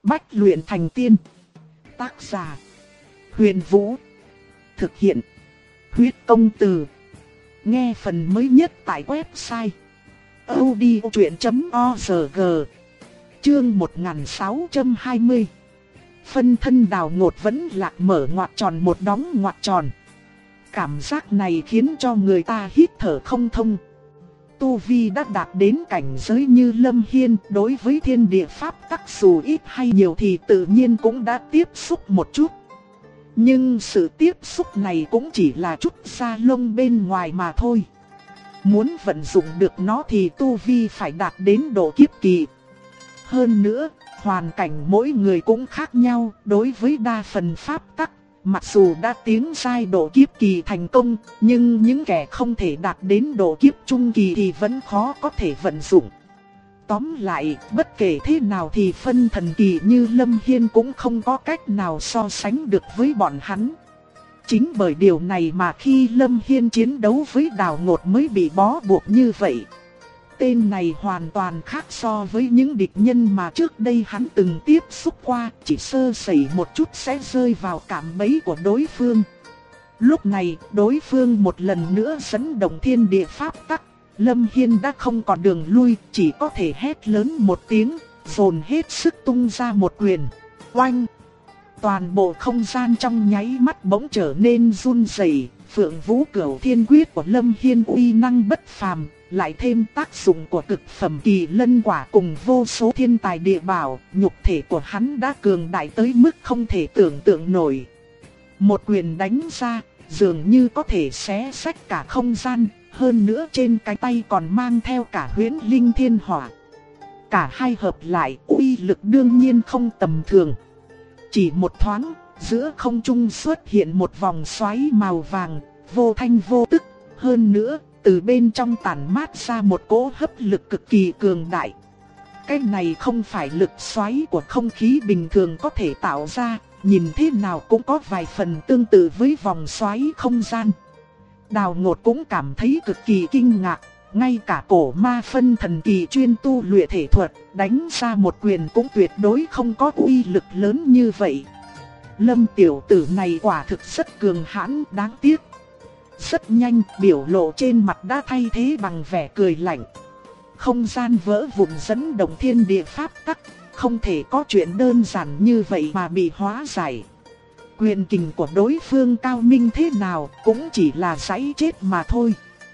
Bách luyện thành tiên. Tác giả: Huyền Vũ. Thực hiện: Huyết Công Từ. Nghe phần mới nhất tại website audiochuyện.org. Chương 1620. Phân thân Đào Ngột vẫn lạc mở ngoặc tròn một đóng ngoặc tròn. Cảm giác này khiến cho người ta hít thở không thông. Tu Vi đã đạt đến cảnh giới như Lâm Hiên, đối với thiên địa pháp tắc dù ít hay nhiều thì tự nhiên cũng đã tiếp xúc một chút. Nhưng sự tiếp xúc này cũng chỉ là chút da lông bên ngoài mà thôi. Muốn vận dụng được nó thì Tu Vi phải đạt đến độ kiếp kỳ. Hơn nữa, hoàn cảnh mỗi người cũng khác nhau. Đối với đa phần pháp tắc, mặc dù đã tiến giai độ kiếp kỳ thành công, nhưng những kẻ không thể đạt đến độ kiếp trung kỳ thì vẫn khó có thể vận dụng. Tóm lại, bất kể thế nào thì phân thần kỳ như Lâm Hiên cũng không có cách nào so sánh được với bọn hắn. Chính bởi điều này mà khi Lâm Hiên chiến đấu với Đào Ngột mới bị bó buộc như vậy. Tên này hoàn toàn khác so với những địch nhân mà trước đây hắn từng tiếp xúc qua, chỉ sơ sẩy một chút sẽ rơi vào cạm bẫy của đối phương. Lúc này, đối phương một lần nữa dẫn động thiên địa pháp tắc, Lâm Hiên đã không còn đường lui, chỉ có thể hét lớn một tiếng, dồn hết sức tung ra một quyền. Oanh! Toàn bộ không gian trong nháy mắt bỗng trở nên run rẩy. Phượng Vũ Cửu Thiên Quyết của Lâm Hiên uy năng bất phàm, lại thêm tác dụng của cực phẩm kỳ lân quả cùng vô số thiên tài địa bảo, nhục thể của hắn đã cường đại tới mức không thể tưởng tượng nổi. Một quyền đánh ra, dường như có thể xé rách cả không gian, hơn nữa trên cái tay còn mang theo cả huyễn linh thiên hỏa. Cả hai hợp lại, uy lực đương nhiên không tầm thường. Chỉ một thoáng, giữa không trung xuất hiện một vòng xoáy màu vàng, vô thanh vô tức. Hơn nữa, từ bên trong tản mát ra một cỗ hấp lực cực kỳ cường đại. Cái này không phải lực xoáy của không khí bình thường có thể tạo ra, nhìn thế nào cũng có vài phần tương tự với vòng xoáy không gian. Đào Ngột cũng cảm thấy cực kỳ kinh ngạc, ngay cả cổ ma phân thần kỳ chuyên tu luyện thể thuật, đánh ra một quyền cũng tuyệt đối không có uy lực lớn như vậy. Lâm tiểu tử này quả thực rất cường hãn, đáng tiếc. Rất nhanh, biểu lộ trên mặt đã thay thế bằng vẻ cười lạnh. Không gian vỡ vụn dẫn động thiên địa pháp tắc, không thể có chuyện đơn giản như vậy mà bị hóa giải. Quyền kình của đối phương cao minh thế nào cũng chỉ là giấy chết mà thôi.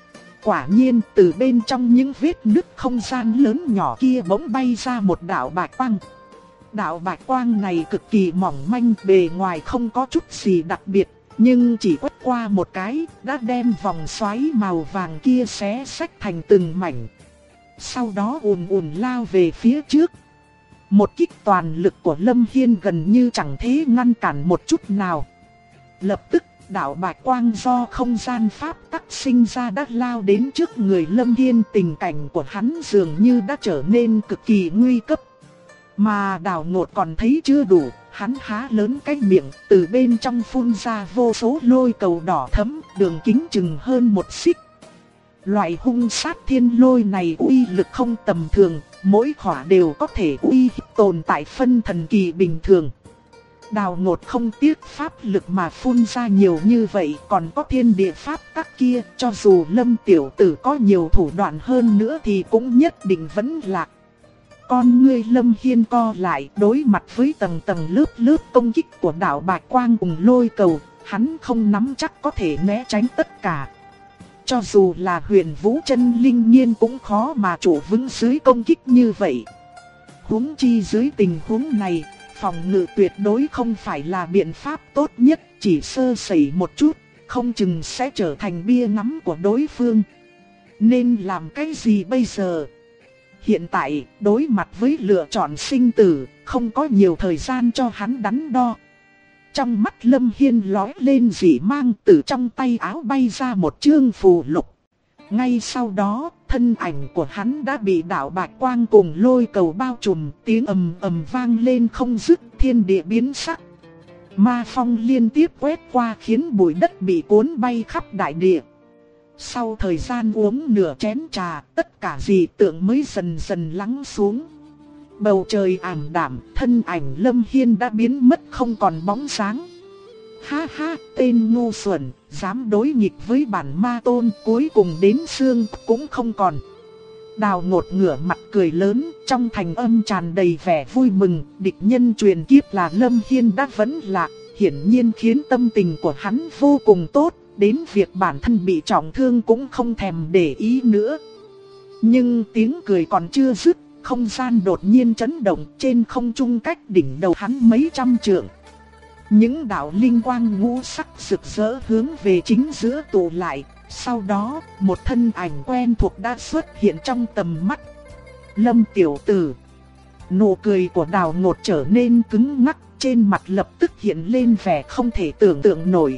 Quả nhiên, từ bên trong những vết nứt không gian lớn nhỏ kia bỗng bay ra một đạo bạch quang. Đạo bạch quang này cực kỳ mỏng manh, bề ngoài không có chút gì đặc biệt, nhưng chỉ quét qua một cái, đã đem vòng xoáy màu vàng kia xé rách thành từng mảnh. Sau đó ùn ùn lao về phía trước. Một kích toàn lực của Lâm Hiên gần như chẳng thể ngăn cản một chút nào. Lập tức, đạo bạch quang do không gian pháp tắc sinh ra đã lao đến trước người Lâm Hiên. Tình cảnh của hắn dường như đã trở nên cực kỳ nguy cấp. Mà Đào Ngột còn thấy chưa đủ, hắn há lớn cái miệng, từ bên trong phun ra vô số lôi cầu đỏ thẫm, đường kính chừng hơn một xích. Loại hung sát thiên lôi này uy lực không tầm thường, mỗi khỏa đều có thể uy hiếp tồn tại phân thần kỳ bình thường. Đào Ngột không tiếc pháp lực mà phun ra nhiều như vậy, còn có thiên địa pháp tắc kia, cho dù Lâm tiểu tử có nhiều thủ đoạn hơn nữa thì cũng nhất định vẫn lạc. Con ngươi Lâm Hiên co lại, đối mặt với tầng tầng lớp lớp công kích của đạo bạch quang cùng lôi cầu, hắn không nắm chắc có thể né tránh tất cả. Cho dù là Huyền Vũ chân linh nhiên cũng khó mà trụ vững dưới công kích như vậy. Huống chi dưới tình huống này, phòng ngự tuyệt đối không phải là biện pháp tốt nhất, chỉ sơ sẩy một chút, không chừng sẽ trở thành bia ngắm của đối phương. Nên làm cái gì bây giờ? Hiện tại, đối mặt với lựa chọn sinh tử, không có nhiều thời gian cho hắn đắn đo. Trong mắt Lâm Hiên lóe lên dị mang, từ trong tay áo bay ra một chương phù lục. Ngay sau đó, thân ảnh của hắn đã bị đạo bạch quang cùng lôi cầu bao trùm, tiếng ầm ầm vang lên không dứt, thiên địa biến sắc. Ma phong liên tiếp quét qua khiến bụi đất bị cuốn bay khắp đại địa. Sau thời gian uống nửa chén trà, tất cả dị tượng mới dần dần lắng xuống. Bầu trời ảm đạm, thân ảnh Lâm Hiên đã biến mất không còn bóng dáng. Ha ha, tên ngu xuẩn, dám đối nghịch với bản ma tôn, cuối cùng đến xương cũng không còn. Đào Ngột ngửa mặt cười lớn, trong thành âm tràn đầy vẻ vui mừng, địch nhân truyền kiếp là Lâm Hiên đã vẫn lạc, hiển nhiên khiến tâm tình của hắn vô cùng tốt, đến việc bản thân bị trọng thương cũng không thèm để ý nữa. Nhưng tiếng cười còn chưa dứt, không gian đột nhiên chấn động, trên không trung cách đỉnh đầu hắn mấy trăm trượng. Những đạo linh quang ngũ sắc rực rỡ hướng về chính giữa tụ lại, sau đó một thân ảnh quen thuộc đã xuất hiện trong tầm mắt. Lâm tiểu tử. Nụ cười của Đào Ngột trở nên cứng ngắc, trên mặt lập tức hiện lên vẻ không thể tưởng tượng nổi.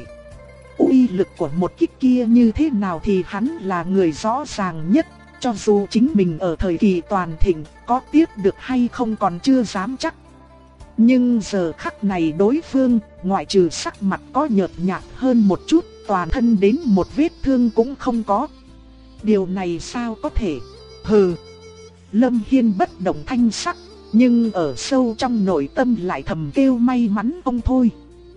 Uy lực của một kích kia như thế nào thì hắn là người rõ ràng nhất, cho dù chính mình ở thời kỳ toàn thịnh có tiếp được hay không còn chưa dám chắc. Nhưng giờ khắc này đối phương, ngoại trừ sắc mặt có nhợt nhạt hơn một chút, toàn thân đến một vết thương cũng không có. Điều này sao có thể? Hừ. Lâm Hiên bất động thanh sắc, nhưng ở sâu trong nội tâm lại thầm kêu may mắn không thôi.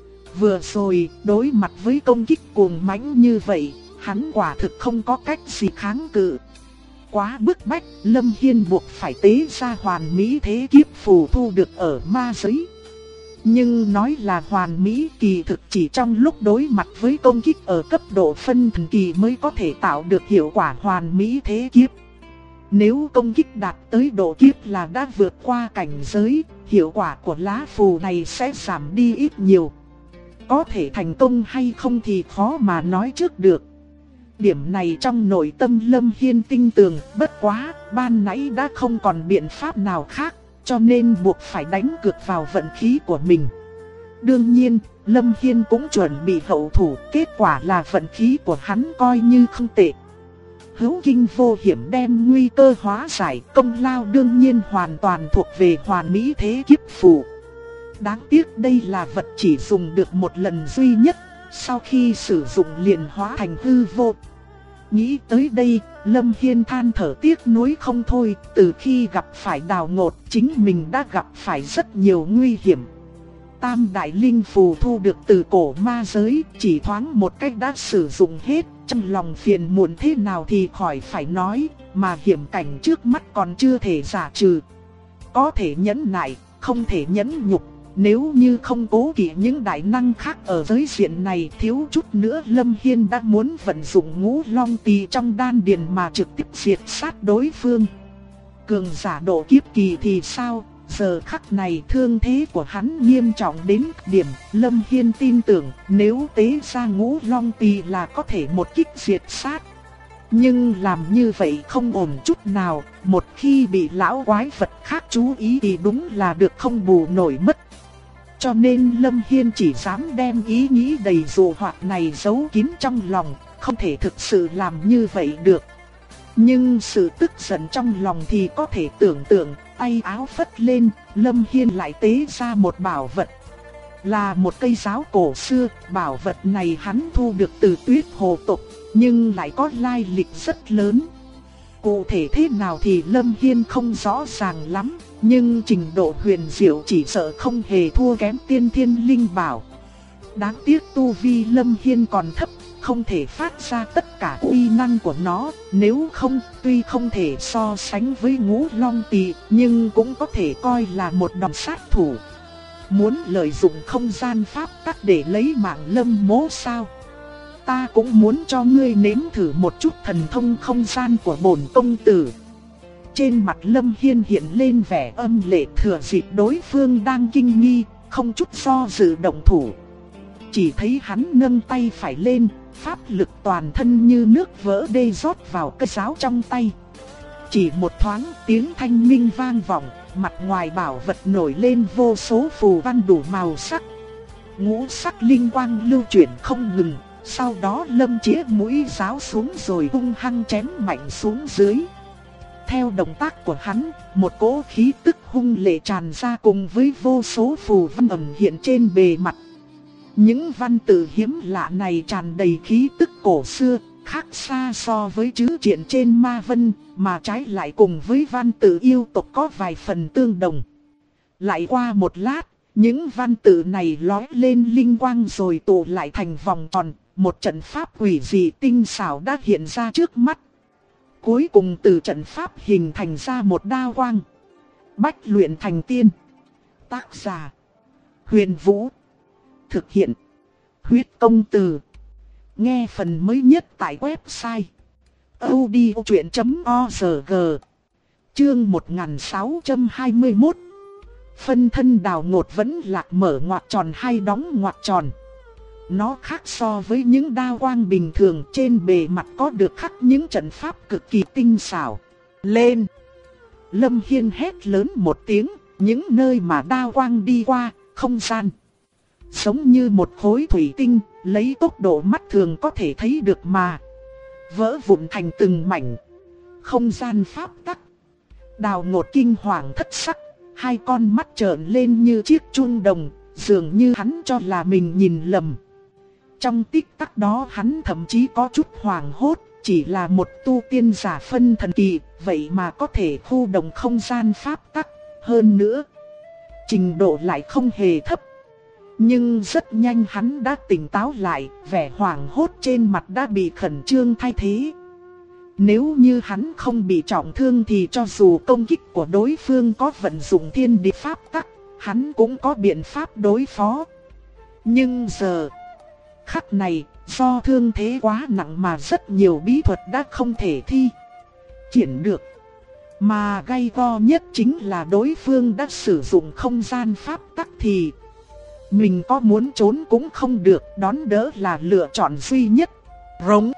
Vừa rồi, đối mặt với công kích cuồng mãnh như vậy, hắn quả thực không có cách gì kháng cự. Quá bức bách, Lâm Hiên buộc phải tế ra hoàn mỹ thế kiếp phù thu được ở ma giới. Nhưng nói là hoàn mỹ, kỳ thực chỉ trong lúc đối mặt với công kích ở cấp độ phân thần kỳ mới có thể tạo được hiệu quả hoàn mỹ thế kiếp. Nếu công kích đạt tới độ kiếp là đã vượt qua cảnh giới, hiệu quả của lá phù này sẽ giảm đi ít nhiều. Có thể thành công hay không thì khó mà nói trước được. Điểm này trong nội tâm Lâm Hiên tin tưởng, bất quá, ban nãy đã không còn biện pháp nào khác, cho nên buộc phải đánh cược vào vận khí của mình. Đương nhiên, Lâm Hiên cũng chuẩn bị hậu thủ, kết quả là vận khí của hắn coi như không tệ. Hữu kinh vô hiểm đem nguy cơ hóa giải, công lao đương nhiên hoàn toàn thuộc về hoàn mỹ thế kiếp phù. Đáng tiếc đây là vật chỉ dùng được một lần duy nhất, sau khi sử dụng liền hóa thành hư vô. Nghĩ tới đây, Lâm Hiên than thở tiếc nuối không thôi, từ khi gặp phải Đào Ngột, chính mình đã gặp phải rất nhiều nguy hiểm. Tam đại linh phù thu được từ cổ ma giới, chỉ thoáng một cách đã sử dụng hết, trong lòng phiền muộn thế nào thì khỏi phải nói, mà hiểm cảnh trước mắt còn chưa thể giải trừ. Có thể nhẫn nại, không thể nhẫn nhục. Nếu như không cố kỵ những đại năng khác ở giới diện này, thiếu chút nữa Lâm Hiên đã muốn vận dụng ngũ long tỳ trong đan điền mà trực tiếp diệt sát đối phương. Cường giả độ kiếp kỳ thì sao? Giờ khắc này thương thế của hắn nghiêm trọng đến điểm, Lâm Hiên tin tưởng nếu tế ra ngũ long tỳ là có thể một kích diệt sát. Nhưng làm như vậy không ổn chút nào, một khi bị lão quái vật khác chú ý thì đúng là được không bù nổi mất. Cho nên Lâm Hiên chỉ dám đem ý nghĩ đầy dụ hoặc này giấu kín trong lòng, không thể thực sự làm như vậy được. Nhưng sự tức giận trong lòng thì có thể tưởng tượng, tay áo phất lên, Lâm Hiên lại tế ra một bảo vật. Là một cây giáo cổ xưa, bảo vật này hắn thu được từ Tuyết Hồ tộc, nhưng lại có lai lịch rất lớn. Cụ thể thế nào thì Lâm Hiên không rõ ràng lắm, nhưng trình độ huyền diệu chỉ sợ không hề thua kém tiên thiên linh bảo. Đáng tiếc tu vi Lâm Hiên còn thấp, không thể phát ra tất cả uy năng của nó, nếu không tuy không thể so sánh với ngũ long tỳ, nhưng cũng có thể coi là một đòn sát thủ. Muốn lợi dụng không gian pháp tắc để lấy mạng Lâm mỗ sao? Ta cũng muốn cho ngươi nếm thử một chút thần thông không gian của bổn công tử. Trên mặt Lâm Hiên hiện lên vẻ âm lệ, thừa dịp đối phương đang kinh nghi, không chút do dự động thủ. Chỉ thấy hắn nâng tay phải lên, pháp lực toàn thân như nước vỡ đê rót vào cây giáo trong tay. Chỉ một thoáng tiếng thanh minh vang vọng, mặt ngoài bảo vật nổi lên vô số phù văn đủ màu sắc. Ngũ sắc linh quang lưu chuyển không ngừng, sau đó Lâm chĩa mũi giáo xuống rồi hung hăng chém mạnh xuống dưới. Theo động tác của hắn, một cỗ khí tức hung lệ tràn ra cùng với vô số phù văn ẩn hiện trên bề mặt. Những văn tự hiếm lạ này tràn đầy khí tức cổ xưa, khác xa so với chữ triện trên ma vân, mà trái lại cùng với văn tự yêu tộc có vài phần tương đồng. Lại qua một lát, những văn tự này lóe lên linh quang rồi tụ lại thành vòng tròn, một trận pháp quỷ dị tinh xảo đã hiện ra trước mắt. Cuối cùng từ trận pháp hình thành ra một đao quang. Bách luyện thành tiên. Tác giả: Huyền Vũ. Thực hiện: Huyết Công Từ. Nghe phần mới nhất tại website audiochuyen.org. Chương 1621. Phân thân đào ngột vẫn lạc mở ngoặc tròn hay đóng ngoặc tròn. Nó khác so với những đao quang bình thường, trên bề mặt có được khắc những trận pháp cực kỳ tinh xảo. Lên! Lâm Hiên hét lớn một tiếng, những nơi mà đao quang đi qua, không gian giống như một khối thủy tinh, lấy tốc độ mắt thường có thể thấy được mà vỡ vụn thành từng mảnh. Không gian pháp tắc. Đào ngột kinh hoàng thất sắc, hai con mắt trợn lên như chiếc chuông đồng, dường như hắn cho là mình nhìn lầm. Trong tích tắc đó hắn thậm chí có chút hoảng hốt, chỉ là một tu tiên giả phân thần kỳ, vậy mà có thể khu động không gian pháp tắc. Hơn nữa, trình độ lại không hề thấp. Nhưng rất nhanh hắn đã tỉnh táo lại, vẻ hoảng hốt trên mặt đã bị khẩn trương thay thế. Nếu như hắn không bị trọng thương thì cho dù công kích của đối phương có vận dụng thiên địa pháp tắc, hắn cũng có biện pháp đối phó. Nhưng giờ khắc này, do thương thế quá nặng mà rất nhiều bí thuật đã không thể thi triển được. Mà gay go nhất chính là đối phương đã sử dụng không gian pháp tắc thì mình có muốn trốn cũng không được, đón đỡ là lựa chọn duy nhất. Rống.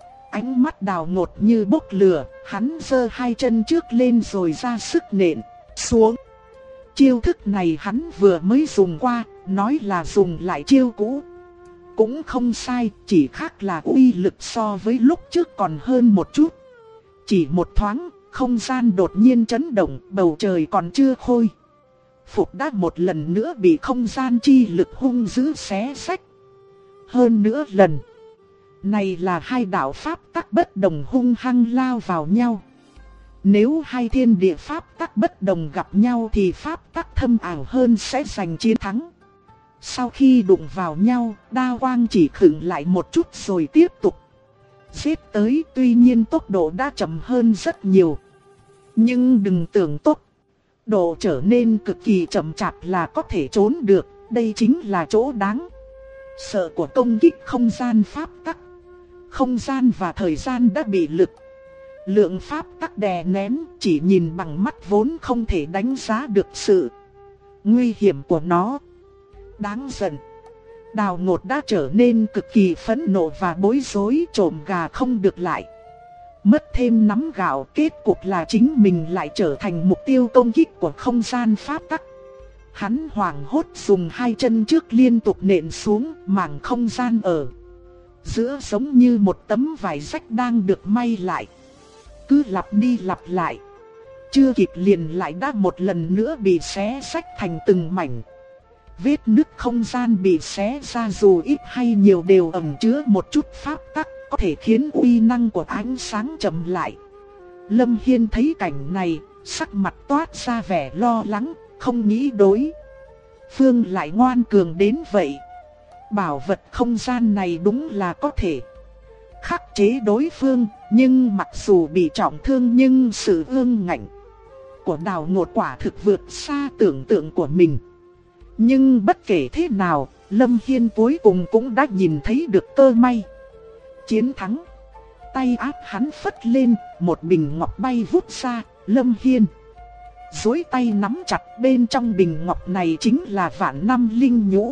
Ánh mắt đào ngột như bốc lửa, hắn giơ hai chân trước lên rồi ra sức nện xuống. Chiêu thức này hắn vừa mới dùng qua, nói là dùng lại chiêu cũ cũng không sai, chỉ khác là uy lực so với lúc trước còn hơn một chút. Chỉ một thoáng, không gian đột nhiên chấn động, bầu trời còn chưa khôi phục đã một lần nữa bị không gian chi lực hung dữ xé xách. Hơn nữa lần này là hai đạo pháp tắc bất đồng hung hăng lao vào nhau. Nếu hai thiên địa pháp tắc bất đồng gặp nhau thì pháp tắc thâm ảo hơn sẽ giành chiến thắng. Sau khi đụng vào nhau, đao quang chỉ khựng lại một chút rồi tiếp tục giết tới, tuy nhiên tốc độ đã chậm hơn rất nhiều. Nhưng đừng tưởng tốc độ trở nên cực kỳ chậm chạp là có thể trốn được, đây chính là chỗ đáng sợ của công kích không gian pháp tắc. Không gian và thời gian đã bị lượng pháp tắc đè nén, chỉ nhìn bằng mắt vốn không thể đánh giá được sự nguy hiểm của nó. Đáng giận. Đào ngột đã trở nên cực kỳ phẫn nộ và bối rối, trộm gà không được lại mất thêm nắm gạo, kết cục là chính mình lại trở thành mục tiêu công kích của không gian pháp tắc. Hắn hoảng hốt dùng hai chân trước liên tục nện xuống, mảng không gian ở giữa giống như một tấm vải rách đang được may lại. Cứ lặp đi lặp lại, chưa kịp liền lại đã một lần nữa bị xé rách thành từng mảnh. Vết nứt không gian bị xé ra dù ít hay nhiều đều ẩn chứa một chút pháp tắc, có thể khiến uy năng của ánh sáng chậm lại. Lâm Hiên thấy cảnh này, sắc mặt toát ra vẻ lo lắng, không nghĩ đối phương lại ngoan cường đến vậy. Bảo vật không gian này đúng là có thể khắc chế đối phương, nhưng mặc dù bị trọng thương nhưng sự ương ngạnh của đào ngột quả thực vượt xa tưởng tượng của mình. Nhưng bất kể thế nào, Lâm Hiên cuối cùng cũng đã nhìn thấy được cơ may chiến thắng. Tay áp hắn phất lên, một bình ngọc bay vút ra. Lâm Hiên duỗi tay nắm chặt, bên trong bình ngọc này chính là vạn năm linh nhũ.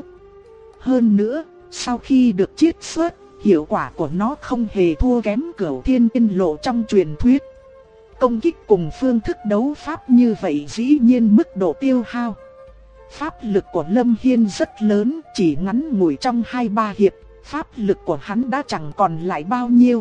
Hơn nữa, sau khi được chiết xuất, hiệu quả của nó không hề thua kém Cửu Thiên Tiên Lộ trong truyền thuyết. Công kích cùng phương thức đấu pháp như vậy dĩ nhiên mức độ tiêu hao pháp lực của Lâm Hiên rất lớn, chỉ ngắn ngủi trong 2-3 hiệp, pháp lực của hắn đã chẳng còn lại bao nhiêu.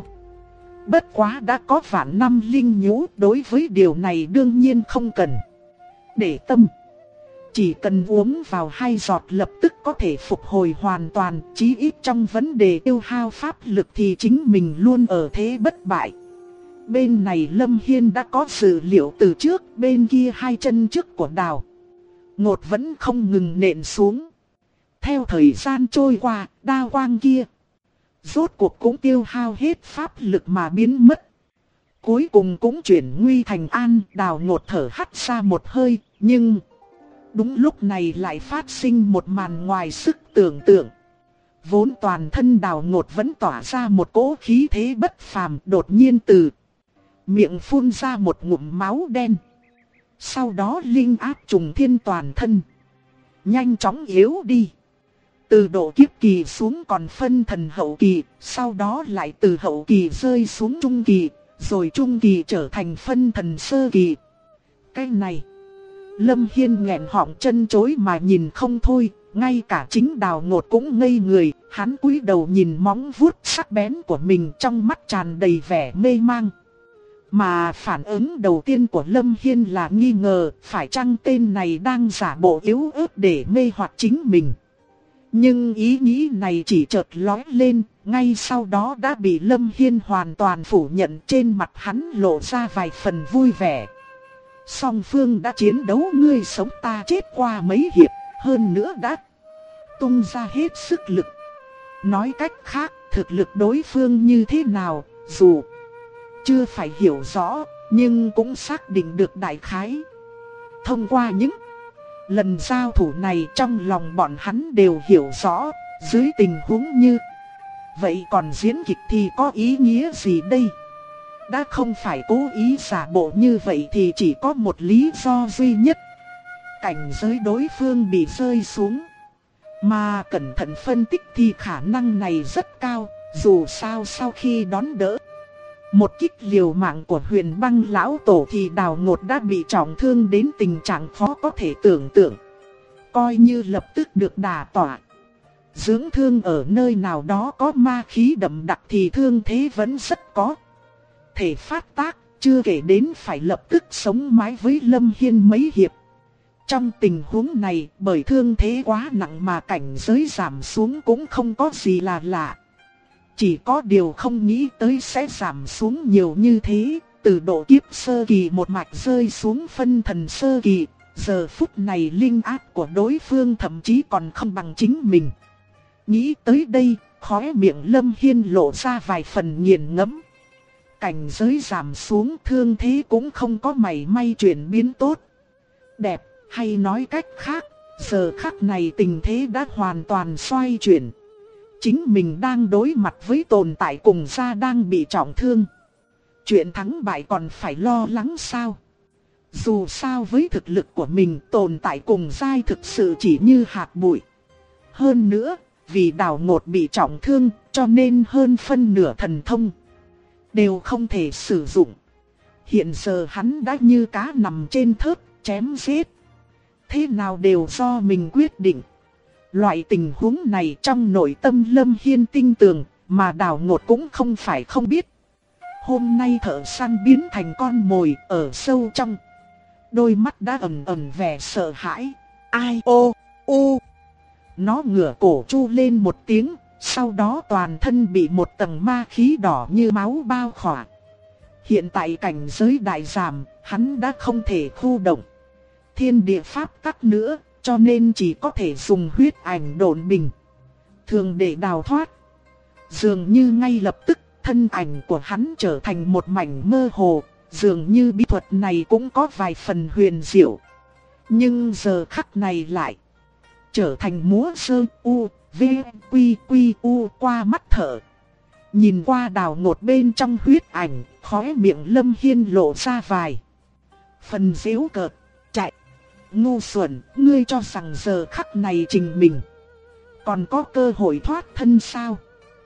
Bất quá đã có vạn năm linh nhũ, đối với điều này đương nhiên không cần để tâm. Chỉ cần uống vào 2 giọt lập tức có thể phục hồi hoàn toàn, chí ít trong vấn đề tiêu hao pháp lực thì chính mình luôn ở thế bất bại. Bên này Lâm Hiên đã có dự liệu từ trước, bên kia 2 chân trước của Đào Ngột vẫn không ngừng nện xuống. Theo thời gian trôi qua, đao quang kia rốt cuộc cũng tiêu hao hết pháp lực mà biến mất. Cuối cùng cũng chuyển nguy thành an, Đào Ngột thở hắt ra một hơi, nhưng đúng lúc này lại phát sinh một màn ngoài sức tưởng tượng. Vốn toàn thân Đào Ngột vẫn tỏa ra một cỗ khí thế bất phàm, đột nhiên từ miệng phun ra một ngụm máu đen. Sau đó linh áp trùng thiên toàn thân, nhanh chóng yếu đi. Từ độ kiếp kỳ xuống còn phân thần hậu kỳ, sau đó lại từ hậu kỳ rơi xuống trung kỳ, rồi trung kỳ trở thành phân thần sơ kỳ. Cái này, Lâm Hiên nghẹn họng chân chối mà nhìn không thôi, ngay cả chính Đào Ngột cũng ngây người, hắn cúi đầu nhìn móng vuốt sắc bén của mình, trong mắt tràn đầy vẻ mê mang. Mà phản ứng đầu tiên của Lâm Hiên là nghi ngờ, phải chăng tên này đang giả bộ yếu ớt để mê hoặc chính mình. Nhưng ý nghĩ này chỉ chợt lóe lên, ngay sau đó đã bị Lâm Hiên hoàn toàn phủ nhận, trên mặt hắn lộ ra vài phần vui vẻ. Song phương đã chiến đấu ngươi sống ta chết qua mấy hiệp, hơn nữa đã tung ra hết sức lực. Nói cách khác, thực lực đối phương như thế nào, dù chưa phải hiểu rõ, nhưng cũng xác định được đại khái. Thông qua những lần giao thủ này, trong lòng bọn hắn đều hiểu rõ, dưới tình huống như vậy còn diễn kịch thì có ý nghĩa gì đây? Đã không phải cố ý giả bộ như vậy thì chỉ có một lý do duy nhất. Cảnh giới đối phương bị rơi xuống. Mà cẩn thận phân tích thì khả năng này rất cao, dù sao sau khi đón đỡ một kích liều mạng của Huyền Băng lão tổ thì Đào Ngột đã bị trọng thương đến tình trạng khó có thể tưởng tượng. Coi như lập tức được đả tỏa, dưỡng thương ở nơi nào đó có ma khí đậm đặc thì thương thế vẫn rất có thể phát tác, chưa kể đến phải lập tức sống mái với Lâm Hiên mấy hiệp. Trong tình huống này, bởi thương thế quá nặng mà cảnh giới giảm xuống cũng không có gì là lạ. Chỉ có điều không nghĩ tới sẽ giảm xuống nhiều như thế, từ độ kiếp sơ kỳ một mạch rơi xuống phân thần sơ kỳ. Giờ phút này linh áp của đối phương thậm chí còn không bằng chính mình. Nghĩ tới đây, khóe miệng Lâm Hiên lộ ra vài phần nghiền ngẫm. Cảnh giới giảm xuống, thương thế cũng không có mảy may chuyển biến tốt đẹp, hay nói cách khác, giờ khắc này tình thế đã hoàn toàn xoay chuyển. Chính mình đang đối mặt với tồn tại cùng gia đang bị trọng thương. Chuyện thắng bại còn phải lo lắng sao? Dù sao với thực lực của mình, tồn tại cùng giai thực sự chỉ như hạt bụi. Hơn nữa, vì Đào Ngột bị trọng thương, cho nên hơn phân nửa thần thông đều không thể sử dụng. Hiện giờ hắn đã như cá nằm trên thớt, chém giết. Thế nào đều do mình quyết định. Loại tình huống này trong nội tâm Lâm Hiên tinh tường, mà Đào Ngột cũng không phải không biết. Hôm nay thợ săn biến thành con mồi, ở sâu trong đôi mắt đã ẩn ẩn vẻ sợ hãi. Ai ô, u. Nó ngửa cổ chu lên một tiếng, sau đó toàn thân bị một tầng ma khí đỏ như máu bao khỏa. Hiện tại cảnh giới đại giảm, hắn đã không thể khu động thiên địa pháp tắc nữa, cho nên chỉ có thể dùng huyết ảnh độn bình thường để đào thoát. Dường như ngay lập tức, thân ảnh của hắn trở thành một mảnh mơ hồ, dường như bí thuật này cũng có vài phần huyền diệu. Nhưng giờ khắc này lại trở thành múa sơ u, v, quy quy u qua mắt thở. Nhìn qua Đào Ngột bên trong huyết ảnh, khóe miệng Lâm Hiên lộ ra vài phần giễu cợt. Chạy! Ngu xuẩn, ngươi cho rằng giờ khắc này trình mình còn có cơ hội thoát thân sao?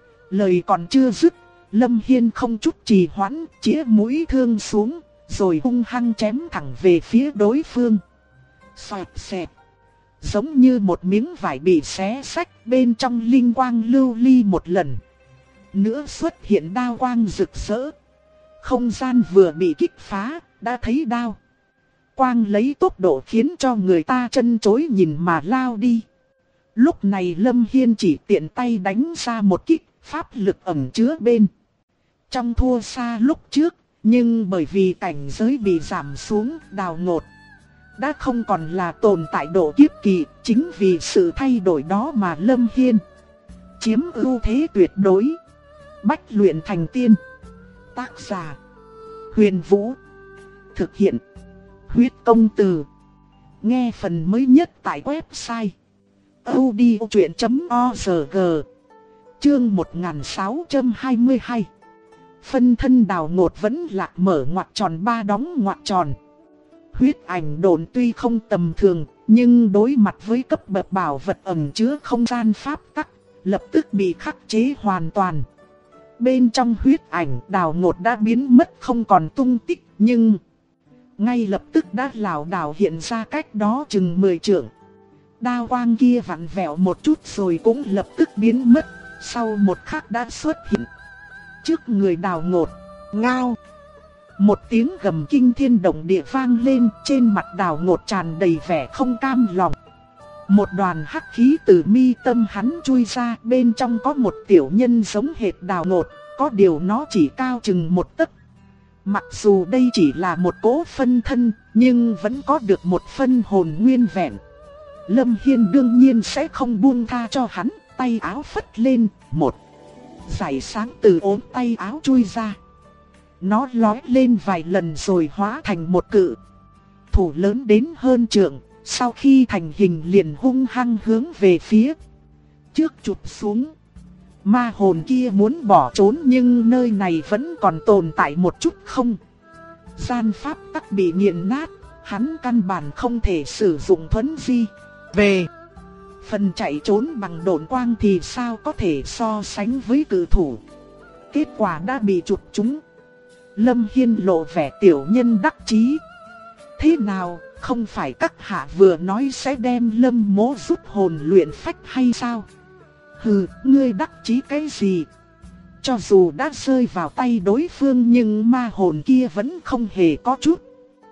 Lời còn chưa dứt, Lâm Hiên không chút trì hoãn, chĩa mũi thương xuống, rồi hung hăng chém thẳng về phía đối phương. Xoẹt xẹt. Giống như một miếng vải bị xé rách, bên trong linh quang lưu ly một lần nữa xuất hiện đao quang rực rỡ. Không gian vừa bị kích phá, đã thấy đao quang lấy tốc độ khiến cho người ta chân chối nhìn mà lao đi. Lúc này Lâm Hiên chỉ tiện tay đánh ra một kích, pháp lực ẩn chứa bên trong thua xa lúc trước, nhưng bởi vì cảnh giới bị giảm xuống, Đào Ngột đã không còn là tồn tại độ kiếp kỳ. Chính vì sự thay đổi đó mà Lâm Hiên chiếm ưu thế tuyệt đối. Bách luyện thành tiên. Tác giả Huyền Vũ. Thực hiện Huyết Công Từ. Nghe phần mới nhất tại website audiochuyện.org. Chương 1622. Phân thân Đào Ngột vẫn lạc mở ngoặc tròn ba đóng ngoặc tròn. Huyết ảnh độn tuy không tầm thường, nhưng đối mặt với cấp bậc bảo vật ẩn chứa không gian pháp tắc, lập tức bị khắc chế hoàn toàn. Bên trong huyết ảnh, Đào Ngột đã biến mất không còn tung tích, nhưng ngay lập tức đã lảo đảo hiện ra cách đó chừng 10 trượng. Đao quang kia vặn vẹo một chút rồi cũng lập tức biến mất, sau một khắc đã xuất hiện trước người Đào Ngột. Ngao! Một tiếng gầm kinh thiên động địa vang lên, trên mặt Đào Ngột tràn đầy vẻ không cam lòng. Một đoàn hắc khí từ mi tâm hắn chui ra, bên trong có một tiểu nhân giống hệt Đào Ngột, có điều nó chỉ cao chừng một tấc. Mặc dù đây chỉ là một cỗ phân thân, nhưng vẫn có được một phân hồn nguyên vẹn. Lâm Hiên đương nhiên sẽ không buông tha cho hắn, tay áo phất lên, một dải sáng từ ốm tay áo chui ra. Nó lói lên vài lần rồi hóa thành một cự thủ lớn đến hơn trượng, sau khi thành hình liền hung hăng hướng về phía trước chụp xuống. Ma hồn kia muốn bỏ trốn nhưng nơi này vẫn còn tồn tại một chút không gian pháp tắc bị nghiền nát, hắn căn bản không thể sử dụng thuấn di. Về phần chạy trốn bằng độn quang thì sao có thể so sánh với cự thủ. Kết quả đã bị chụp trúng. Lâm Hiên lộ vẻ tiểu nhân đắc chí. Thế nào, không phải các hạ vừa nói sẽ đem Lâm Mỗ rút hồn luyện phách hay sao? Hừ, ngươi đắc chí cái gì? Cho dù đã rơi vào tay đối phương nhưng ma hồn kia vẫn không hề có chút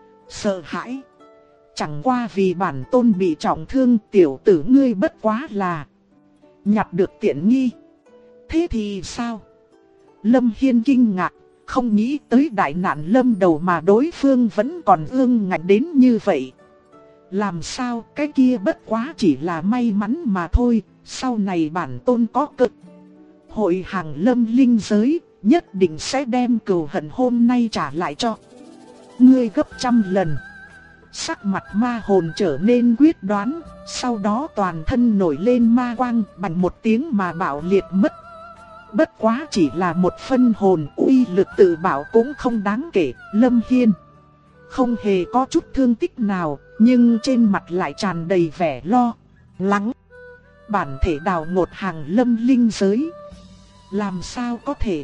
sợ hãi. Chẳng qua vì bản tôn bị trọng thương, tiểu tử ngươi bất quá là nhặt được tiện nghi. Thế thì sao? Lâm Hiên kinh ngạc, không nghĩ tới đại nạn lâm đầu mà đối phương vẫn còn ương ngạnh đến như vậy. Làm sao, cái kia bất quá chỉ là may mắn mà thôi. Sau này bản tôn có cực hội hàng lâm linh giới, nhất định sẽ đem cừu hận hôm nay trả lại cho ngươi gấp trăm lần. Sắc mặt ma hồn trở nên quyết đoán, sau đó toàn thân nổi lên ma quang, bằng một tiếng mà bạo liệt mất. Bất quá chỉ là một phân hồn, uy lực tự bảo cũng không đáng kể. Lâm Hiên không hề có chút thương tích nào, nhưng trên mặt lại tràn đầy vẻ lo lắng. Bản thể Đào Ngột hàng lâm linh giới, làm sao có thể?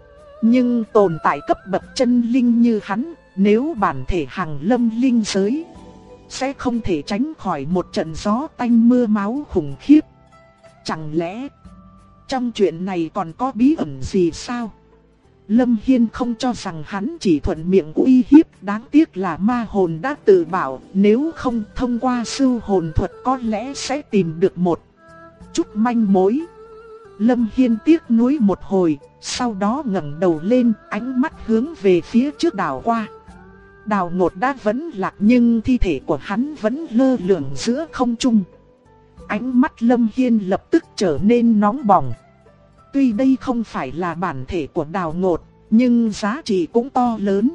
Nhưng tồn tại cấp bậc chân linh như hắn, nếu bản thể hàng lâm linh giới, sẽ không thể tránh khỏi một trận gió tanh mưa máu khủng khiếp. Chẳng lẽ trong chuyện này còn có bí ẩn gì sao? Lâm Hiên không cho rằng hắn chỉ thuận miệng uy hiếp, đáng tiếc là ma hồn đã tự bảo, nếu không thông qua sưu hồn thuật có lẽ sẽ tìm được một chút manh mối. Lâm Hiên tiếc nuối một hồi, sau đó ngẩng đầu lên, ánh mắt hướng về phía trước đảo qua. Đào Ngột đã vẫn lạc nhưng thi thể của hắn vẫn lơ lửng giữa không trung. Ánh mắt Lâm Hiên lập tức trở nên nóng bỏng. Tuy đây không phải là bản thể của Đào Ngột, nhưng giá trị cũng to lớn,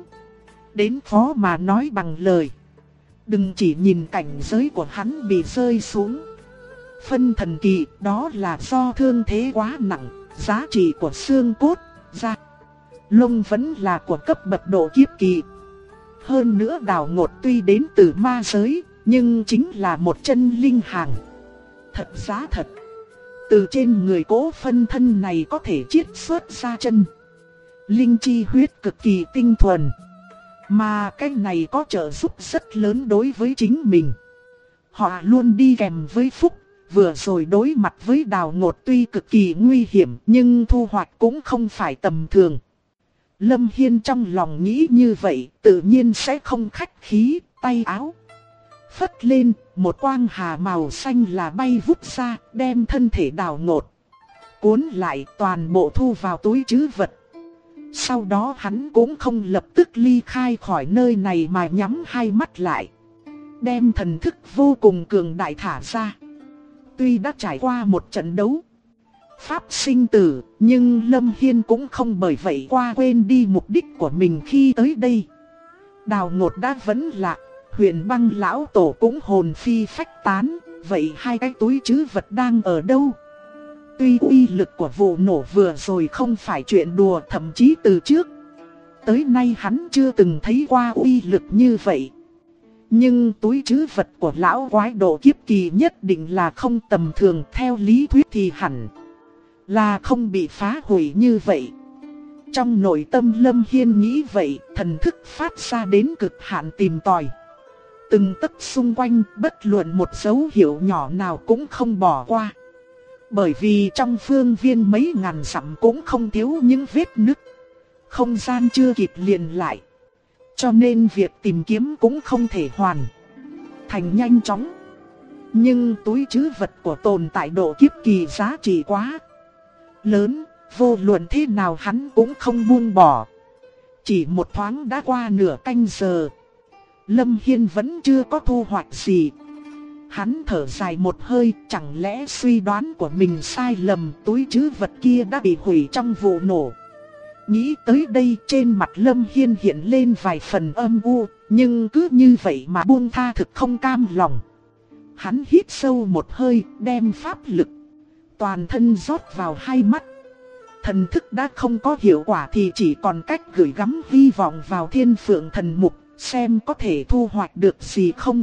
đến khó mà nói bằng lời. Đừng chỉ nhìn cảnh giới của hắn bị rơi xuống phân thần kỳ, đó là do thương thế quá nặng. Giá trị của xương cốt, da, lông vẫn là của cấp bậc độ kiếp kỳ. Hơn nữa Đào Ngột tuy đến từ ma giới, nhưng chính là một chân linh hàng thật giá thật. Từ trên người cố phân thân này có thể chiết xuất ra chân linh chi huyết cực kỳ tinh thuần, mà cái này có trợ giúp rất lớn đối với chính mình. Họ luôn đi kèm với phúc. Vừa rồi đối mặt với Đào Ngột tuy cực kỳ nguy hiểm nhưng thu hoạch cũng không phải tầm thường. Lâm Hiên trong lòng nghĩ như vậy, tự nhiên sẽ không khách khí, tay áo phất lên, một quang hà màu xanh là bay vút ra, đem thân thể Đào Ngột cuốn lại, toàn bộ thu vào túi trữ vật. Sau đó hắn cũng không lập tức ly khai khỏi nơi này mà nhắm hai mắt lại, đem thần thức vô cùng cường đại thả ra. Tuy đã trải qua một trận đấu pháp sinh tử, nhưng Lâm Hiên cũng không bởi vậy qua quên đi mục đích của mình khi tới đây. Đào Ngột đã vẫn lạc, Huyền Băng lão tổ cũng hồn phi phách tán, vậy hai cái túi trữ vật đang ở đâu? Tuy uy lực của vụ nổ vừa rồi không phải chuyện đùa, thậm chí từ trước tới nay hắn chưa từng thấy qua uy lực như vậy. Nhưng túi trữ vật của lão quái độ kiếp kỳ nhất định là không tầm thường, theo lý thuyết thì hẳn là không bị phá hủy như vậy. Trong nội tâm Lâm Hiên nghĩ vậy, thần thức phát ra đến cực hạn tìm tòi. Từng tấc xung quanh, bất luận một dấu hiệu nhỏ nào cũng không bỏ qua. Bởi vì trong phương viên mấy ngàn dặm cũng không thiếu những vết nứt, không gian chưa kịp liền lại, cho nên việc tìm kiếm cũng không thể hoàn thành nhanh chóng. Nhưng túi trữ vật của tồn tại độ kiếp kỳ giá trị quá lớn, vô luận thế nào hắn cũng không buông bỏ. Chỉ một thoáng đã qua nửa canh giờ, Lâm Hiên vẫn chưa có thu hoạch gì. Hắn thở dài một hơi, chẳng lẽ suy đoán của mình sai lầm, túi trữ vật kia đã bị hủy trong vụ nổ. Nghĩ tới đây, trên mặt Lâm Hiên hiện lên vài phần âm u, nhưng cứ như vậy mà buông tha thực không cam lòng. Hắn hít sâu một hơi, đem pháp lực toàn thân rót vào hai mắt. Thần thức đã không có hiệu quả thì chỉ còn cách gửi gắm hy vọng vào Thiên Phượng Thần Mục, xem có thể thu hoạch được gì không.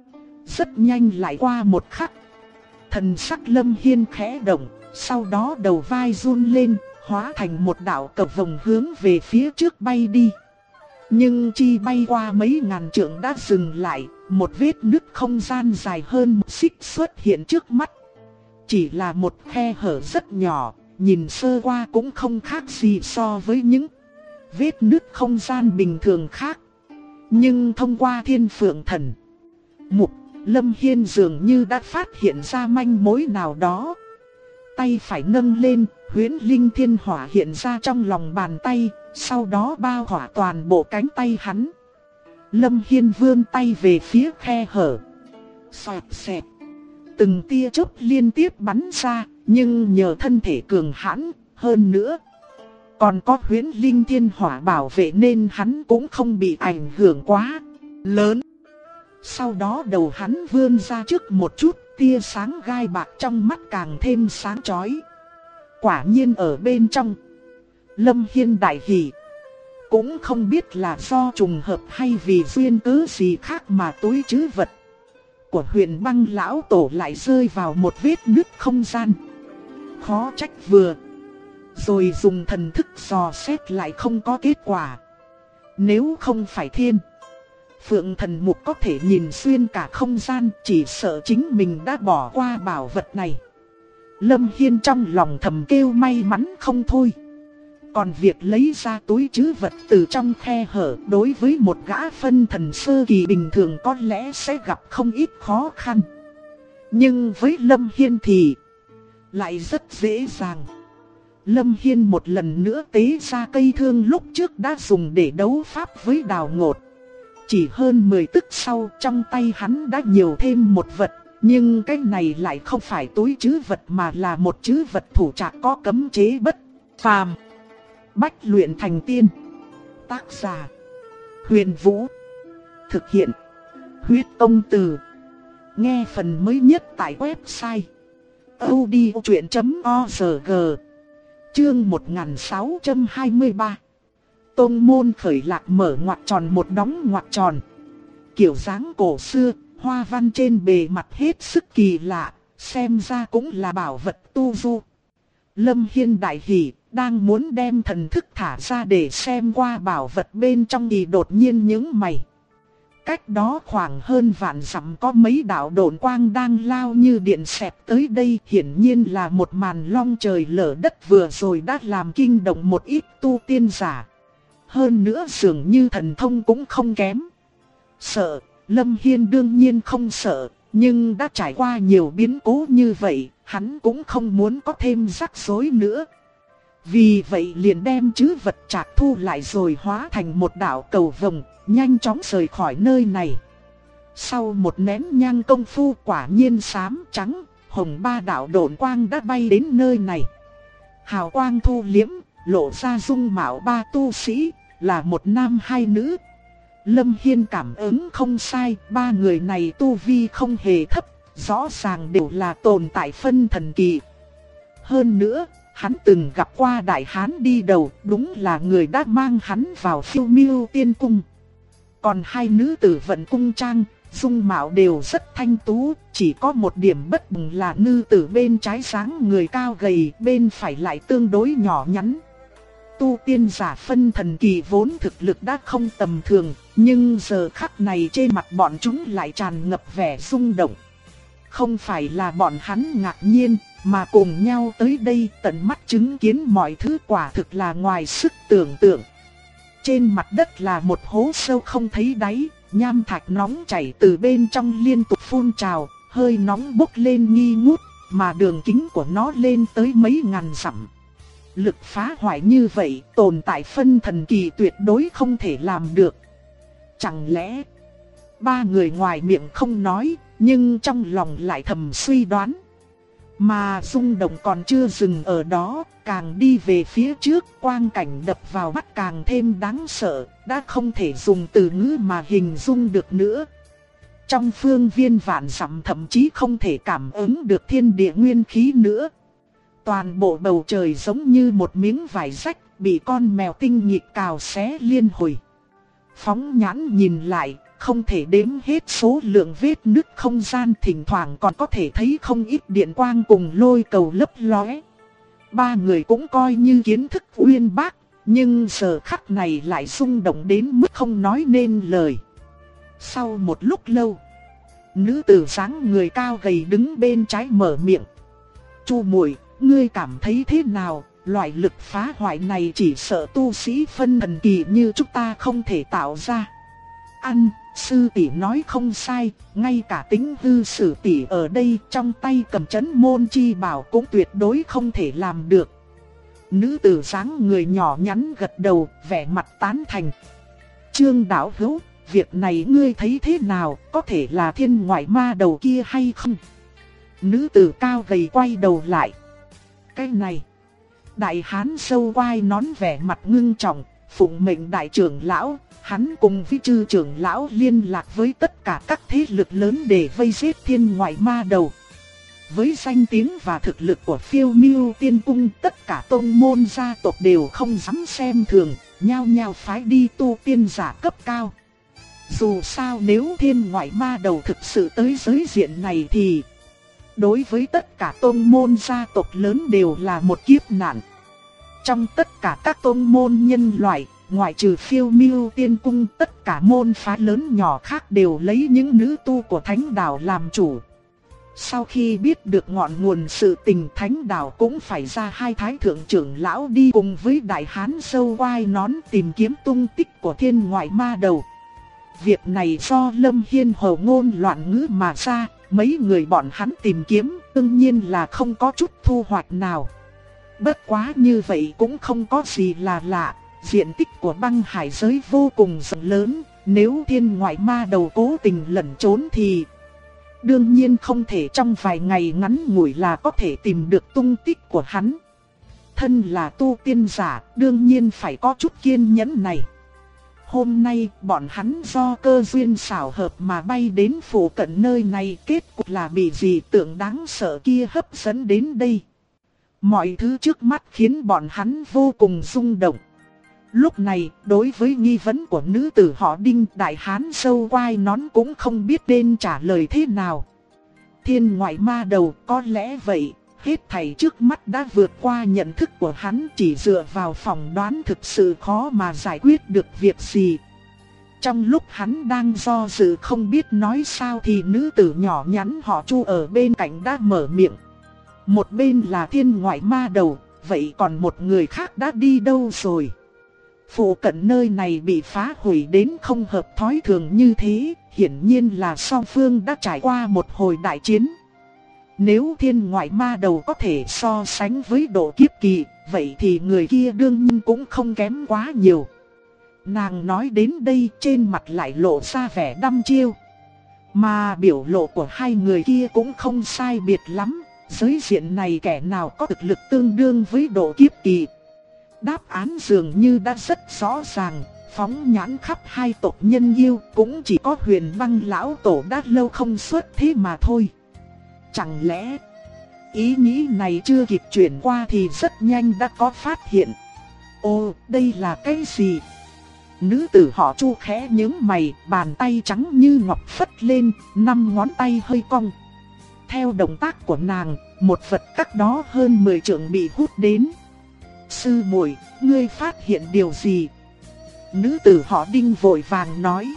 Rất nhanh lại qua một khắc, thần sắc Lâm Hiên khẽ động, sau đó đầu vai run lên, hóa thành một đạo cầu vồng hướng về phía trước bay đi. Nhưng chi bay qua mấy ngàn trượng đã dừng lại, một vết nứt không gian dài hơn một xích xuất hiện trước mắt. Chỉ là một khe hở rất nhỏ, nhìn sơ qua cũng không khác gì so với những vết nứt không gian bình thường khác. Nhưng thông qua Thiên Phượng Thần Mục, Lâm Hiên dường như đã phát hiện ra manh mối nào đó. Tay phải nâng lên, Huyễn Linh Thiên Hỏa hiện ra trong lòng bàn tay, sau đó bao hỏa toàn bộ cánh tay hắn. Lâm Hiên vươn tay về phía khe hở. Xoẹt xẹt, từng tia chớp liên tiếp bắn ra, nhưng nhờ thân thể cường hãn hơn nữa, còn có Huyễn Linh Thiên Hỏa bảo vệ nên hắn cũng không bị ảnh hưởng quá lớn. Sau đó đầu hắn vươn ra trước một chút, tia sáng gai bạc trong mắt càng thêm sáng chói. Quả nhiên ở bên trong, Lâm Hiên đại hỉ. Cũng không biết là do trùng hợp hay vì duyên cớ gì khác mà túi trữ vật của Huyền Băng lão tổ lại rơi vào một vết nứt không gian. Khó trách vừa rồi dùng thần thức dò xét lại không có kết quả. Nếu không phải Thiên Phượng Thần Mục có thể nhìn xuyên cả không gian, chỉ sợ chính mình đã bỏ qua bảo vật này. Lâm Hiên trong lòng thầm kêu may mắn không thôi. Còn việc lấy ra túi trữ vật từ trong khe hở đối với một gã phân thần sơ kỳ bình thường có lẽ sẽ gặp không ít khó khăn. Nhưng với Lâm Hiên thì lại rất dễ dàng. Lâm Hiên một lần nữa tế ra cây thương lúc trước đã dùng để đấu pháp với Đào Ngột. Chỉ hơn 10 tức sau, trong tay hắn đã nhiều thêm một vật. Nhưng cái này lại không phải túi trữ vật mà là một trữ vật thủ trạc có cấm chế bất phàm. Bách luyện thành tiên. Tác giả Huyền Vũ. Thực hiện Huyết Tông Từ. Nghe phần mới nhất tại website audiochuyện.org. Chương 1623. Tôn môn khởi lạc mở ngoặc tròn một đóng ngoặc tròn. Kiểu dáng cổ xưa, hoa văn trên bề mặt hết sức kỳ lạ, xem ra cũng là bảo vật tu du. Lâm Hiên đại hỉ, đang muốn đem thần thức thả ra để xem qua bảo vật bên trong thì đột nhiên nhướng mày. Cách đó khoảng hơn vạn dặm có mấy đạo độn quang đang lao như điện xẹt tới đây, hiển nhiên là một màn long trời lở đất vừa rồi đã làm kinh động một ít tu tiên giả. Hơn nữa dường như thần thông cũng không kém. Sợ Lâm Hiên đương nhiên không sợ, nhưng đã trải qua nhiều biến cố như vậy, hắn cũng không muốn có thêm rắc rối nữa. Vì vậy liền đem trữ vật trạc thu lại rồi hóa thành một đạo cầu vồng, nhanh chóng rời khỏi nơi này. Sau một nén nhang công phu quả nhiên xám trắng, hồng ba đạo độn quang đã bay đến nơi này. Hào quang thu liễm, lộ ra dung mạo ba tu sĩ, là một nam hai nữ. Lâm Hiên cảm ứng không sai, ba người này tu vi không hề thấp, rõ ràng đều là tồn tại phân thần kỳ. Hơn nữa, hắn từng gặp qua đại hán đi đầu, đúng là người đã mang hắn vào Phiêu Miêu Tiên Cung. Còn hai nữ tử Vận Cung Trang, dung mạo đều rất thanh tú, chỉ có một điểm bất đồng là nữ tử bên trái dáng người cao gầy, bên phải lại tương đối nhỏ nhắn. Tu tiên giả phân thần kỳ vốn thực lực đã không tầm thường, nhưng giờ khắc này trên mặt bọn chúng lại tràn ngập vẻ rung động. Không phải là bọn hắn ngạc nhiên, mà cùng nhau tới đây tận mắt chứng kiến mọi thứ quả thực là ngoài sức tưởng tượng. Trên mặt đất là một hố sâu không thấy đáy, nham thạch nóng chảy từ bên trong liên tục phun trào, hơi nóng bốc lên nghi ngút, mà đường kính của nó lên tới mấy ngàn dặm. Lực phá hoại như vậy, tồn tại phân thần kỳ tuyệt đối không thể làm được. Chẳng lẽ, ba người ngoài miệng không nói, nhưng trong lòng lại thầm suy đoán. Mà rung động còn chưa dừng ở đó, càng đi về phía trước, quang cảnh đập vào mắt càng thêm đáng sợ, đã không thể dùng từ ngữ mà hình dung được nữa. Trong phương viên vạn dặm thậm chí không thể cảm ứng được thiên địa nguyên khí nữa. Toàn bộ bầu trời giống như một miếng vải rách, bị con mèo tinh nhịp cào xé liên hồi. Phóng nhãn nhìn lại, không thể đếm hết số lượng vết nứt không gian, thỉnh thoảng còn có thể thấy không ít điện quang cùng lôi cầu lấp lóe. Ba người cũng coi như kiến thức uyên bác, nhưng giờ khắc này lại rung động đến mức không nói nên lời. Sau một lúc lâu, nữ tử dáng người cao gầy đứng bên trái mở miệng. Chu muội, ngươi cảm thấy thế nào? Loại lực phá hoại này chỉ sợ tu sĩ phân thần kỳ như chúng ta không thể tạo ra. Sư tỷ nói không sai, ngay cả Tính Hư Sử tỷ ở đây trong tay cầm chấn môn chi bảo cũng tuyệt đối không thể làm được. Nữ tử dáng người nhỏ nhắn gật đầu, vẻ mặt tán thành. Trương đạo hữu, việc này ngươi thấy thế nào, có thể là thiên ngoại ma đầu kia hay không? Nữ tử cao gầy quay đầu lại. Cái này, đại hán sâu quai nón vẻ mặt ngưng trọng, phụng mệnh đại trưởng lão. Hắn cùng với chư trưởng lão liên lạc với tất cả các thế lực lớn để vây giết thiên ngoại ma đầu. Với danh tiếng và thực lực của Phiêu Miêu Tiên Cung, tất cả tông môn gia tộc đều không dám xem thường, nhao nhao phái đi tu tiên giả cấp cao. Dù sao nếu thiên ngoại ma đầu thực sự tới giới diện này thì đối với tất cả tông môn gia tộc lớn đều là một kiếp nạn. Trong tất cả các tông môn nhân loại, ngoại trừ Phiêu Miêu Tiên Cung, tất cả môn phái lớn nhỏ khác đều lấy những nữ tu của Thánh Đảo làm chủ. Sau khi biết được ngọn nguồn sự tình, Thánh Đảo cũng phải ra hai thái thượng trưởng lão đi cùng với đại hán sâu quai nón tìm kiếm tung tích của thiên ngoại ma đầu. Việc này do Lâm Hiên hồ ngôn loạn ngữ mà ra, mấy người bọn hắn tìm kiếm đương nhiên là không có chút thu hoạch nào. Bất quá như vậy cũng không có gì là lạ. Diện tích của băng hải giới vô cùng rộng lớn, nếu thiên ngoại ma đầu cố tình lẩn trốn thì đương nhiên không thể trong vài ngày ngắn ngủi là có thể tìm được tung tích của hắn. Thân là tu tiên giả, đương nhiên phải có chút kiên nhẫn này. Hôm nay bọn hắn do cơ duyên xảo hợp mà bay đến phủ cận nơi này, kết cục là bị dị tượng đáng sợ kia hấp dẫn đến đây. Mọi thứ trước mắt khiến bọn hắn vô cùng rung động. Lúc này, đối với nghi vấn của nữ tử họ Đinh, đại hán sâu quai nón cũng không biết nên trả lời thế nào. Thiên ngoại ma đầu, có lẽ vậy, hết thảy trước mắt đã vượt qua nhận thức của hắn, chỉ dựa vào phỏng đoán thực sự khó mà giải quyết được việc gì. Trong lúc hắn đang do dự không biết nói sao thì nữ tử nhỏ nhắn họ Chu ở bên cạnh đã mở miệng. Một bên là thiên ngoại ma đầu, vậy còn một người khác đã đi đâu rồi? Phụ cận nơi này bị phá hủy đến không hợp thói thường như thế, hiển nhiên là song phương đã trải qua một hồi đại chiến. Nếu thiên ngoại ma đầu có thể so sánh với độ kiếp kỳ, vậy thì người kia đương nhiên cũng không kém quá nhiều. Nàng nói đến đây trên mặt lại lộ ra vẻ đăm chiêu. Mà biểu lộ của hai người kia cũng không sai biệt lắm, giới diện này kẻ nào có thực lực tương đương với độ kiếp kỳ. Đáp án dường như đã rất rõ ràng, phóng nhãn khắp hai tộc nhân yêu cũng chỉ có Huyền Băng lão tổ đã lâu không xuất thế mà thôi. Chẳng lẽ ý nghĩ này chưa kịp chuyển qua thì rất nhanh đã có phát hiện. Ồ, đây là cái gì? Nữ tử họ Chu khẽ nhướng mày, bàn tay trắng như ngọc phất lên, 5 ngón tay hơi cong. Theo động tác của nàng, một vật cách đó hơn 10 trượng bị hút đến. Sư muội, ngươi phát hiện điều gì? Nữ tử họ Đinh vội vàng nói.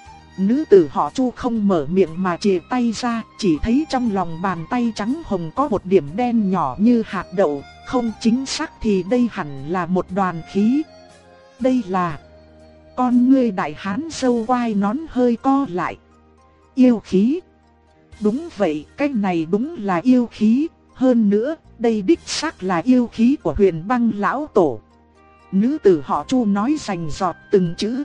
Nữ tử họ Chu không mở miệng mà chìa tay ra, chỉ thấy trong lòng bàn tay trắng hồng có một điểm đen nhỏ như hạt đậu, không chính xác thì đây hẳn là một đoàn khí. Đây là... Con ngươi đại hán sâu quai nón hơi co lại. Yêu khí. Đúng vậy, cái này đúng là yêu khí, hơn nữa, đây đích xác là yêu khí của Huyền Băng lão tổ. Nữ tử họ Chu nói rành rọt từng chữ.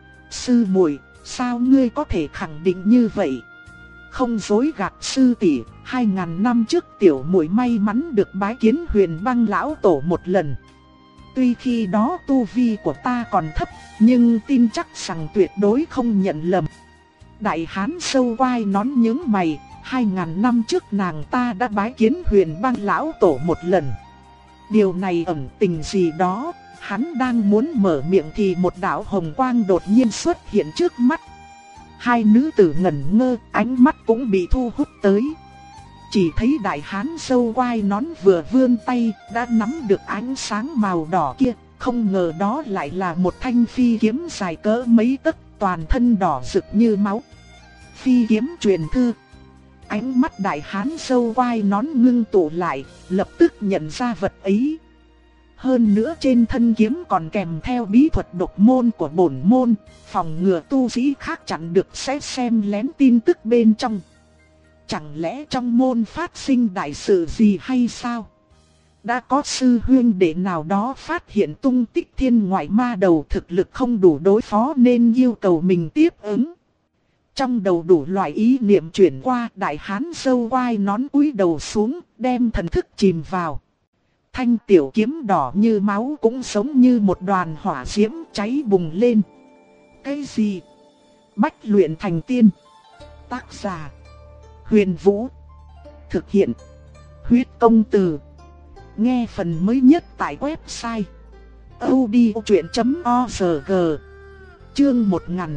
Sư muội, sao ngươi có thể khẳng định như vậy? Không dối gạt sư tỷ, 2000 năm trước tiểu muội may mắn được bái kiến Huyền Băng lão tổ một lần. Tuy khi đó tu vi của ta còn thấp, nhưng tin chắc rằng tuyệt đối không nhận lầm. Đại hán sâu quai nón nhướng mày, 2000 năm trước nàng ta đã bái kiến Huyền Băng lão tổ một lần. Điều này ẩn tình gì đó, hắn đang muốn mở miệng thì một đạo hồng quang đột nhiên xuất hiện trước mắt. Hai nữ tử ngẩn ngơ, ánh mắt cũng bị thu hút tới. Chỉ thấy đại hán sâu quai nón vừa vươn tay, đã nắm được ánh sáng màu đỏ kia, không ngờ đó lại là một thanh phi kiếm dài cỡ mấy tấc, toàn thân đỏ rực như máu. Phi kiếm truyền thư. Ánh mắt đại hán sâu quai nón ngưng tụ lại, lập tức nhận ra vật ấy. Hơn nữa trên thân kiếm còn kèm theo bí thuật độc môn của bổn môn, phòng ngừa tu sĩ khác chặn được sẽ xem lén tin tức bên trong. Chẳng lẽ trong môn phát sinh đại sự gì hay sao? Đã có sư huynh đệ nào đó phát hiện tung tích thiên ngoại ma đầu thực lực không đủ đối phó nên yêu cầu mình tiếp ứng. Trong đầu đủ loại ý niệm chuyển qua, đại hán sâu quai nón cúi đầu xuống, đem thần thức chìm vào. Thanh tiểu kiếm đỏ như máu cũng giống như một đoàn hỏa diễm cháy bùng lên. Cái gì? Bách luyện thành tiên. Tác giả: Huyền Vũ. Thực hiện: Huyết Công Từ. Nghe phần mới nhất tại website audiochuyện.org. Chương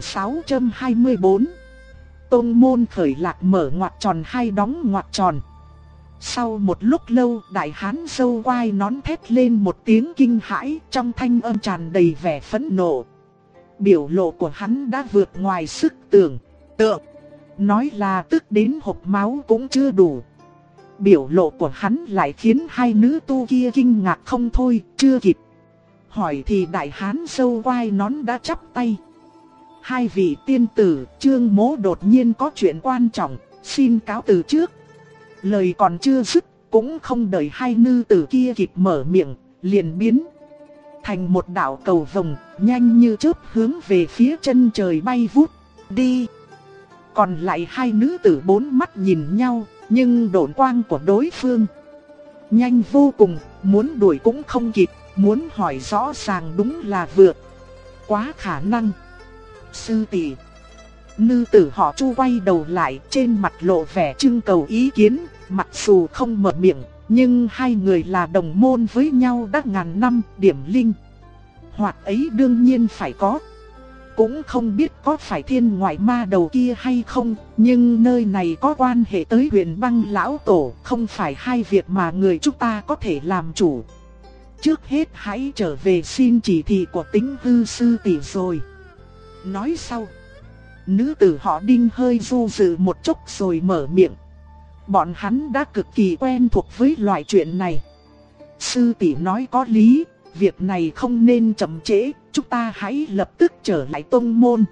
1624. Tôn môn khởi lạc mở ngoặc tròn hay đóng ngoặc tròn. Sau một lúc lâu, đại hán sâu quai nón thét lên một tiếng kinh hãi, trong thanh âm tràn đầy vẻ phẫn nộ. Biểu lộ của hắn đã vượt ngoài sức tưởng tượng. Nói là tức đến hộc máu cũng chưa đủ. Biểu lộ của hắn lại khiến hai nữ tu kia kinh ngạc không thôi, chưa kịp hỏi thì đại hán sâu quai nón đã chắp tay. Hai vị tiên tử, Trương Mỗ đột nhiên có chuyện quan trọng, xin cáo từ trước. Lời còn chưa dứt, cũng không đợi hai nữ tử kia kịp mở miệng, liền biến thành một đạo cầu vồng, nhanh như chớp hướng về phía chân trời bay vút đi. Còn lại hai nữ tử bốn mắt nhìn nhau, nhưng độn quang của đối phương nhanh vô cùng, muốn đuổi cũng không kịp, muốn hỏi rõ ràng đúng là vượt quá khả năng. Sư tỷ. Nữ tử họ Chu quay đầu lại, trên mặt lộ vẻ trưng cầu ý kiến, mặc dù không mở miệng, nhưng hai người là đồng môn với nhau đã ngàn năm, điểm linh hoạt ấy đương nhiên phải có. Cũng không biết có phải thiên ngoại ma đầu kia hay không, nhưng nơi này có quan hệ tới Huyền Băng lão tổ, không phải hai việc mà người chúng ta có thể làm chủ. Trước hết hãy trở về xin chỉ thị của Tĩnh Hư sư tỷ rồi nói sau. Nữ tử họ Đinh hơi do dự một chút rồi mở miệng. Bọn hắn đã cực kỳ quen thuộc với loại chuyện này. Sư tỷ nói có lý, việc này không nên chậm trễ, chúng ta hãy lập tức trở lại tông môn.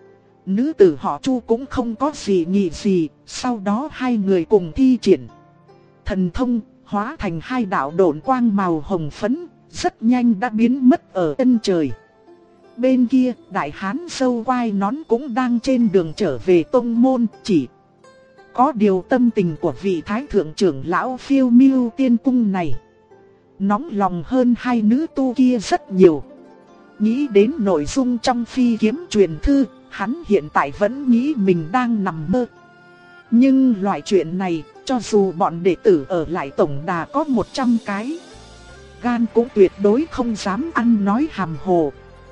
Nữ tử họ Chu cũng không có gì nghĩ gì, sau đó hai người cùng thi triển thần thông, hóa thành hai đạo độn quang màu hồng phấn, rất nhanh đã biến mất ở chân trời. Bên kia, đại hán sâu quai nón cũng đang trên đường trở về tông môn, chỉ có điều tâm tình của vị thái thượng trưởng lão Phiêu Miêu Tiên Cung này nóng lòng hơn hai nữ tu kia rất nhiều. Nghĩ đến nội dung trong phi kiếm truyền thư, hắn hiện tại vẫn nghĩ mình đang nằm mơ. Nhưng loại chuyện này, cho dù bọn đệ tử ở lại tổng đà có 100 cái, gan cũng tuyệt đối không dám ăn nói hàm hồ.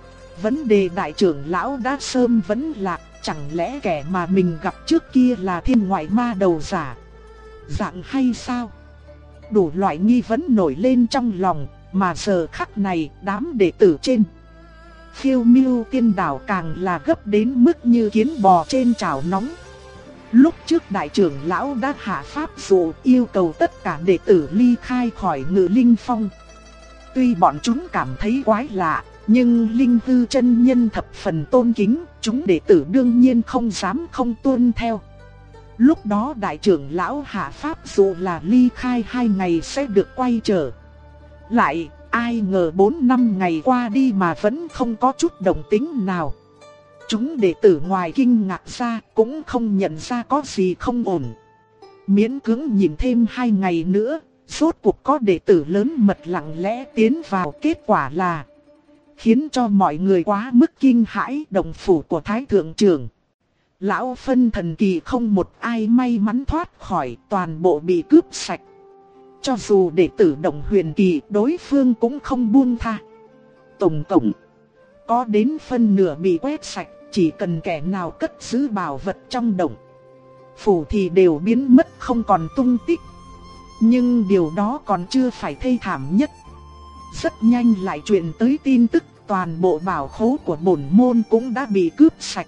Vấn đề đại trưởng lão đã sớm vẫn lạc, chẳng lẽ kẻ mà mình gặp trước kia là thiên ngoại ma đầu giả dạng hay sao? Đủ loại nghi vấn nổi lên trong lòng, mà giờ khắc này đám đệ tử trên Phiêu Miêu Tiên Đảo càng là gấp đến mức như kiến bò trên chảo nóng. Lúc trước đại trưởng lão đã hạ pháp dụ yêu cầu tất cả đệ tử ly khai khỏi Ngự Linh Phong. Tuy bọn chúng cảm thấy quái lạ, nhưng Linh Hư chân nhân thập phần tôn kính, chúng đệ tử đương nhiên không dám không tuân theo. Lúc đó đại trưởng lão hạ pháp dụ là ly khai 2 ngày sẽ được quay trở lại, ai ngờ 4-5 ngày qua đi mà vẫn không có chút động tĩnh nào. Chúng đệ tử ngoài kinh ngạc ra cũng không nhận ra có gì không ổn. Miễn cưỡng nhìn thêm 2 ngày nữa, rốt cuộc có đệ tử lớn mật lặng lẽ tiến vào, kết quả là khiến cho mọi người quá mức kinh hãi. Động phủ của Thái Thượng Trưởng lão phân thần kỳ không một ai may mắn thoát khỏi, toàn bộ bị cướp sạch. Cho dù đệ tử Động Huyền Kỳ, đối phương cũng không buông tha. Tổng cộng có đến phân nửa bị quét sạch, chỉ cần kẻ nào cất giữ bảo vật trong động phủ thì đều biến mất không còn tung tích. Nhưng điều đó còn chưa phải thê thảm nhất. Rất nhanh lại truyền tới tin tức toàn bộ bảo khố của bổn môn cũng đã bị cướp sạch.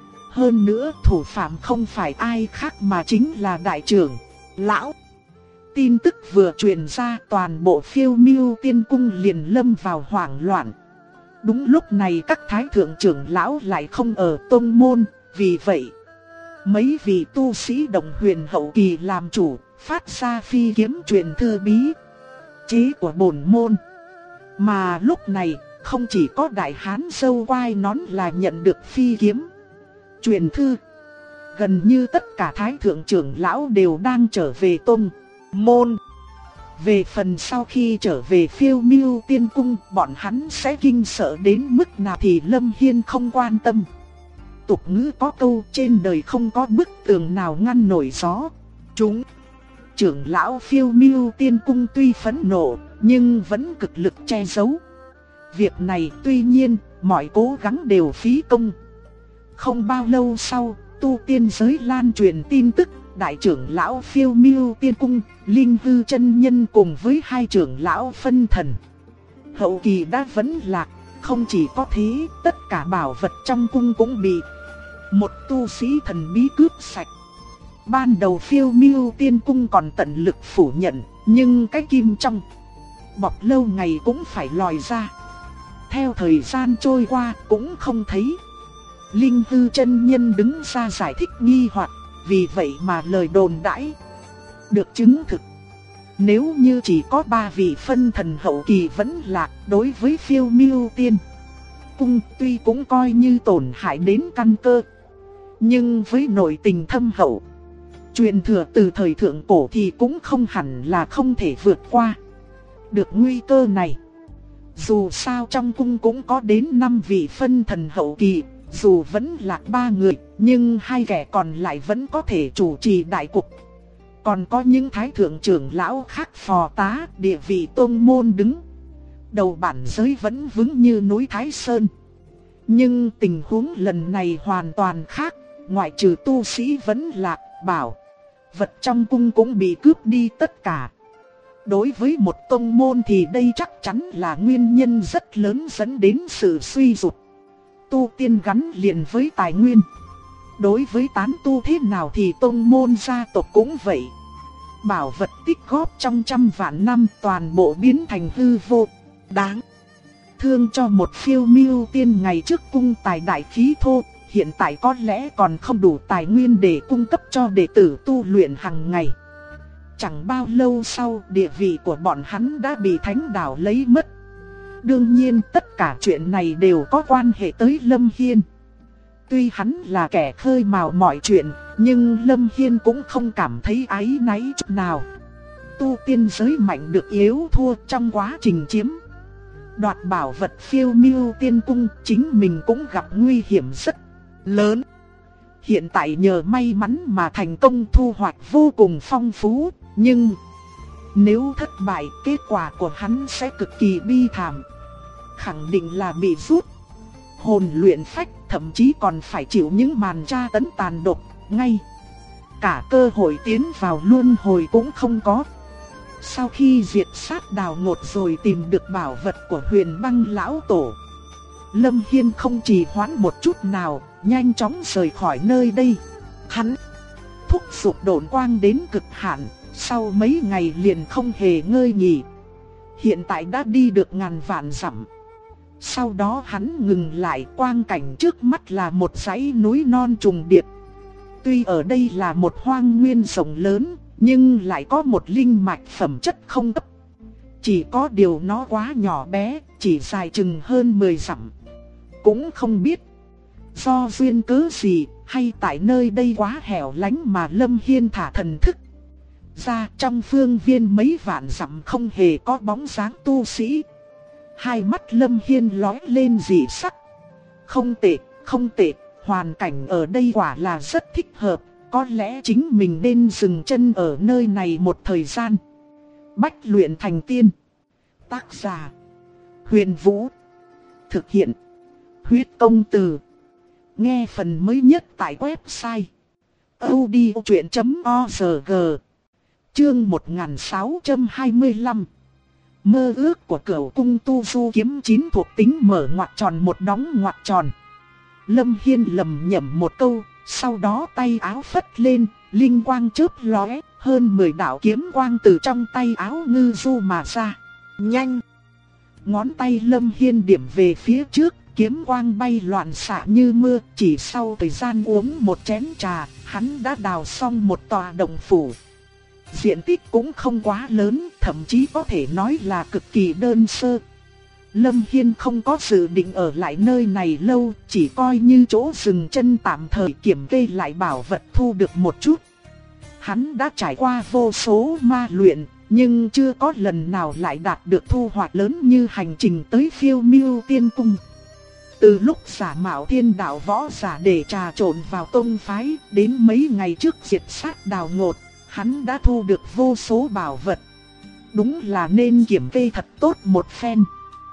Hơn nữa thủ phạm không phải ai khác mà chính là đại trưởng lão. Tin tức vừa truyền ra, toàn bộ Phiêu Miêu Tiên Cung liền lâm vào hoảng loạn. Đúng lúc này các thái thượng trưởng lão lại không ở tông môn, vì vậy mấy vị tu sĩ Động Huyền hậu kỳ làm chủ, phát ra phi kiếm truyền thư bí chế của bổn môn. Mà lúc này, không chỉ có đại hán râu quai nón là nhận được phi kiếm truyền thư, gần như tất cả thái thượng trưởng lão đều đang trở về tông môn. Về phần sau khi trở về Phiêu Miêu Tiên Cung, bọn hắn sẽ kinh sợ đến mức nào thì Lâm Hiên không quan tâm. Tục ngữ có câu trên đời không có bức tường nào ngăn nổi gió. Chúng trưởng lão Phiêu Miêu Tiên Cung tuy phẫn nộ, nhưng vẫn cực lực che giấu việc này. Tuy nhiên, mọi cố gắng đều phí công. Không bao lâu sau, tu tiên giới lan truyền tin tức, đại trưởng lão Phiêu Miêu Tiên Cung, Linh Hư chân nhân cùng với hai trưởng lão phân thần hậu kỳ đã vẫn lạc. Không chỉ có thế, tất cả bảo vật trong cung cũng bị một tu sĩ thần bí cướp sạch. Ban đầu Phiêu Miêu Tiên Cung còn tận lực phủ nhận, nhưng cái kim trong bọc lâu ngày cũng phải lòi ra. Theo thời gian trôi qua cũng không thấy Linh Hư chân nhân đứng ra giải thích nghi hoặc, vì vậy mà lời đồn đãi được chứng thực. Nếu như chỉ có 3 vị phân thần hậu kỳ vẫn lạc, đối với Phiêu Miêu Tiên Cung tuy cũng coi như tổn hại đến căn cơ, nhưng với nội tình thâm hậu, truyền thừa từ thời thượng cổ thì cũng không hẳn là không thể vượt qua được nguy cơ này. Dù sao trong cung cũng có đến 5 vị phân thần hậu kỳ, dù vẫn lạc 3 người, nhưng 2 kẻ còn lại vẫn có thể chủ trì đại cục. Còn có những thái thượng trưởng lão khác phò tá, địa vị tôn môn đứng đầu bản giới vẫn vững như núi Thái Sơn. Nhưng tình huống lần này hoàn toàn khác, ngoại trừ tu sĩ vẫn lạc, bảo vật trong cung cũng bị cướp đi tất cả. Đối với một tông môn thì đây chắc chắn là nguyên nhân rất lớn dẫn đến sự suy sụp. Tu tiên gắn liền với tài nguyên. Đối với tán tu thế nào thì tông môn gia tộc cũng vậy. Bảo vật tích góp trong trăm vạn năm toàn bộ biến thành hư vô. Đáng thương cho một phiêu miêu tiên ngày trước cung tài đại khí thô, hiện tại có lẽ còn không đủ tài nguyên để cung cấp cho đệ tử tu luyện hàng ngày. Chẳng bao lâu sau, địa vị của bọn hắn đã bị thánh đảo lấy mất. Đương nhiên tất cả chuyện này đều có quan hệ tới Lâm Hiên. Tuy hắn là kẻ khơi mào mọi chuyện, nhưng Lâm Hiên cũng không cảm thấy áy náy chút nào. Tu tiên giới mạnh được yếu thua trong quá trình chiếm đoạt bảo vật phiêu miêu tiên cung, chính mình cũng gặp nguy hiểm rất lớn. Hiện tại nhờ may mắn mà thành công thu hoạch vô cùng phong phú, nhưng nếu thất bại, kết quả của hắn sẽ cực kỳ bi thảm. Khẳng định là bị rút hồn luyện phách, thậm chí còn phải chịu những màn tra tấn tàn độc, ngay cả cơ hội tiến vào luân hồi cũng không có. Sau khi diệt sát Đào Ngột rồi tìm được bảo vật của Huyền Băng lão tổ, Lâm Hiên không trì hoãn một chút nào, nhanh chóng rời khỏi nơi đây. Hắn thúc giục độn quang đến cực hạn, sau mấy ngày liền không hề ngơi nghỉ. Hiện tại đã đi được ngàn vạn dặm. Sau đó hắn ngừng lại, quang cảnh trước mắt là một dãy núi non trùng điệp. Tuy ở đây là một hoang nguyên rộng lớn, nhưng lại có một linh mạch phẩm chất không cấp. Chỉ có điều nó quá nhỏ bé, chỉ dài chừng hơn 10 dặm. Cũng không biết do duyên cớ gì, hay tại nơi đây quá hẻo lánh mà Lâm Hiên thả thần thức ra, trong phương viên mấy vạn dặm không hề có bóng dáng tu sĩ. Hai mắt Lâm Hiên lóe lên dị sắc. Không tệ, không tệ, hoàn cảnh ở đây quả là rất thích hợp. Có lẽ chính mình nên dừng chân ở nơi này một thời gian. Bách luyện thành tiên. Tác giả: Huyền Vũ. Thực hiện: Huyết Công Từ. Nghe phần mới nhất tại website audiochuyện.org. Chương 1625. Mơ ước của Cửu Cung Tu Du Kiếm 9 thuộc tính mở ngoặc tròn một đóng ngoặc tròn. Lâm Hiên lẩm nhẩm một câu, sau đó tay áo phất lên, linh quang chớp lóe, hơn 10 đạo kiếm quang từ trong tay áo ngư du mà ra. Nhanh! Ngón tay Lâm Hiên điểm về phía trước, kiếm quang bay loạn xạ như mưa. Chỉ sau thời gian uống một chén trà, hắn đã đào xong một tòa động phủ. Diện tích cũng không quá lớn, thậm chí có thể nói là cực kỳ đơn sơ. Lâm Hiên không có dự định ở lại nơi này lâu, chỉ coi như chỗ dừng chân tạm thời, kiểm kê lại bảo vật thu được một chút. Hắn đã trải qua vô số ma luyện, nhưng chưa có lần nào lại đạt được thu hoạch lớn như hành trình tới Phiêu Miêu Tiên Cung. Từ lúc giả mạo thiên đạo võ giả để trà trộn vào tông phái, đến mấy ngày trước diệt sát Đào Ngột, hắn đã thu được vô số bảo vật. Đúng là nên kiểm kê thật tốt một phen.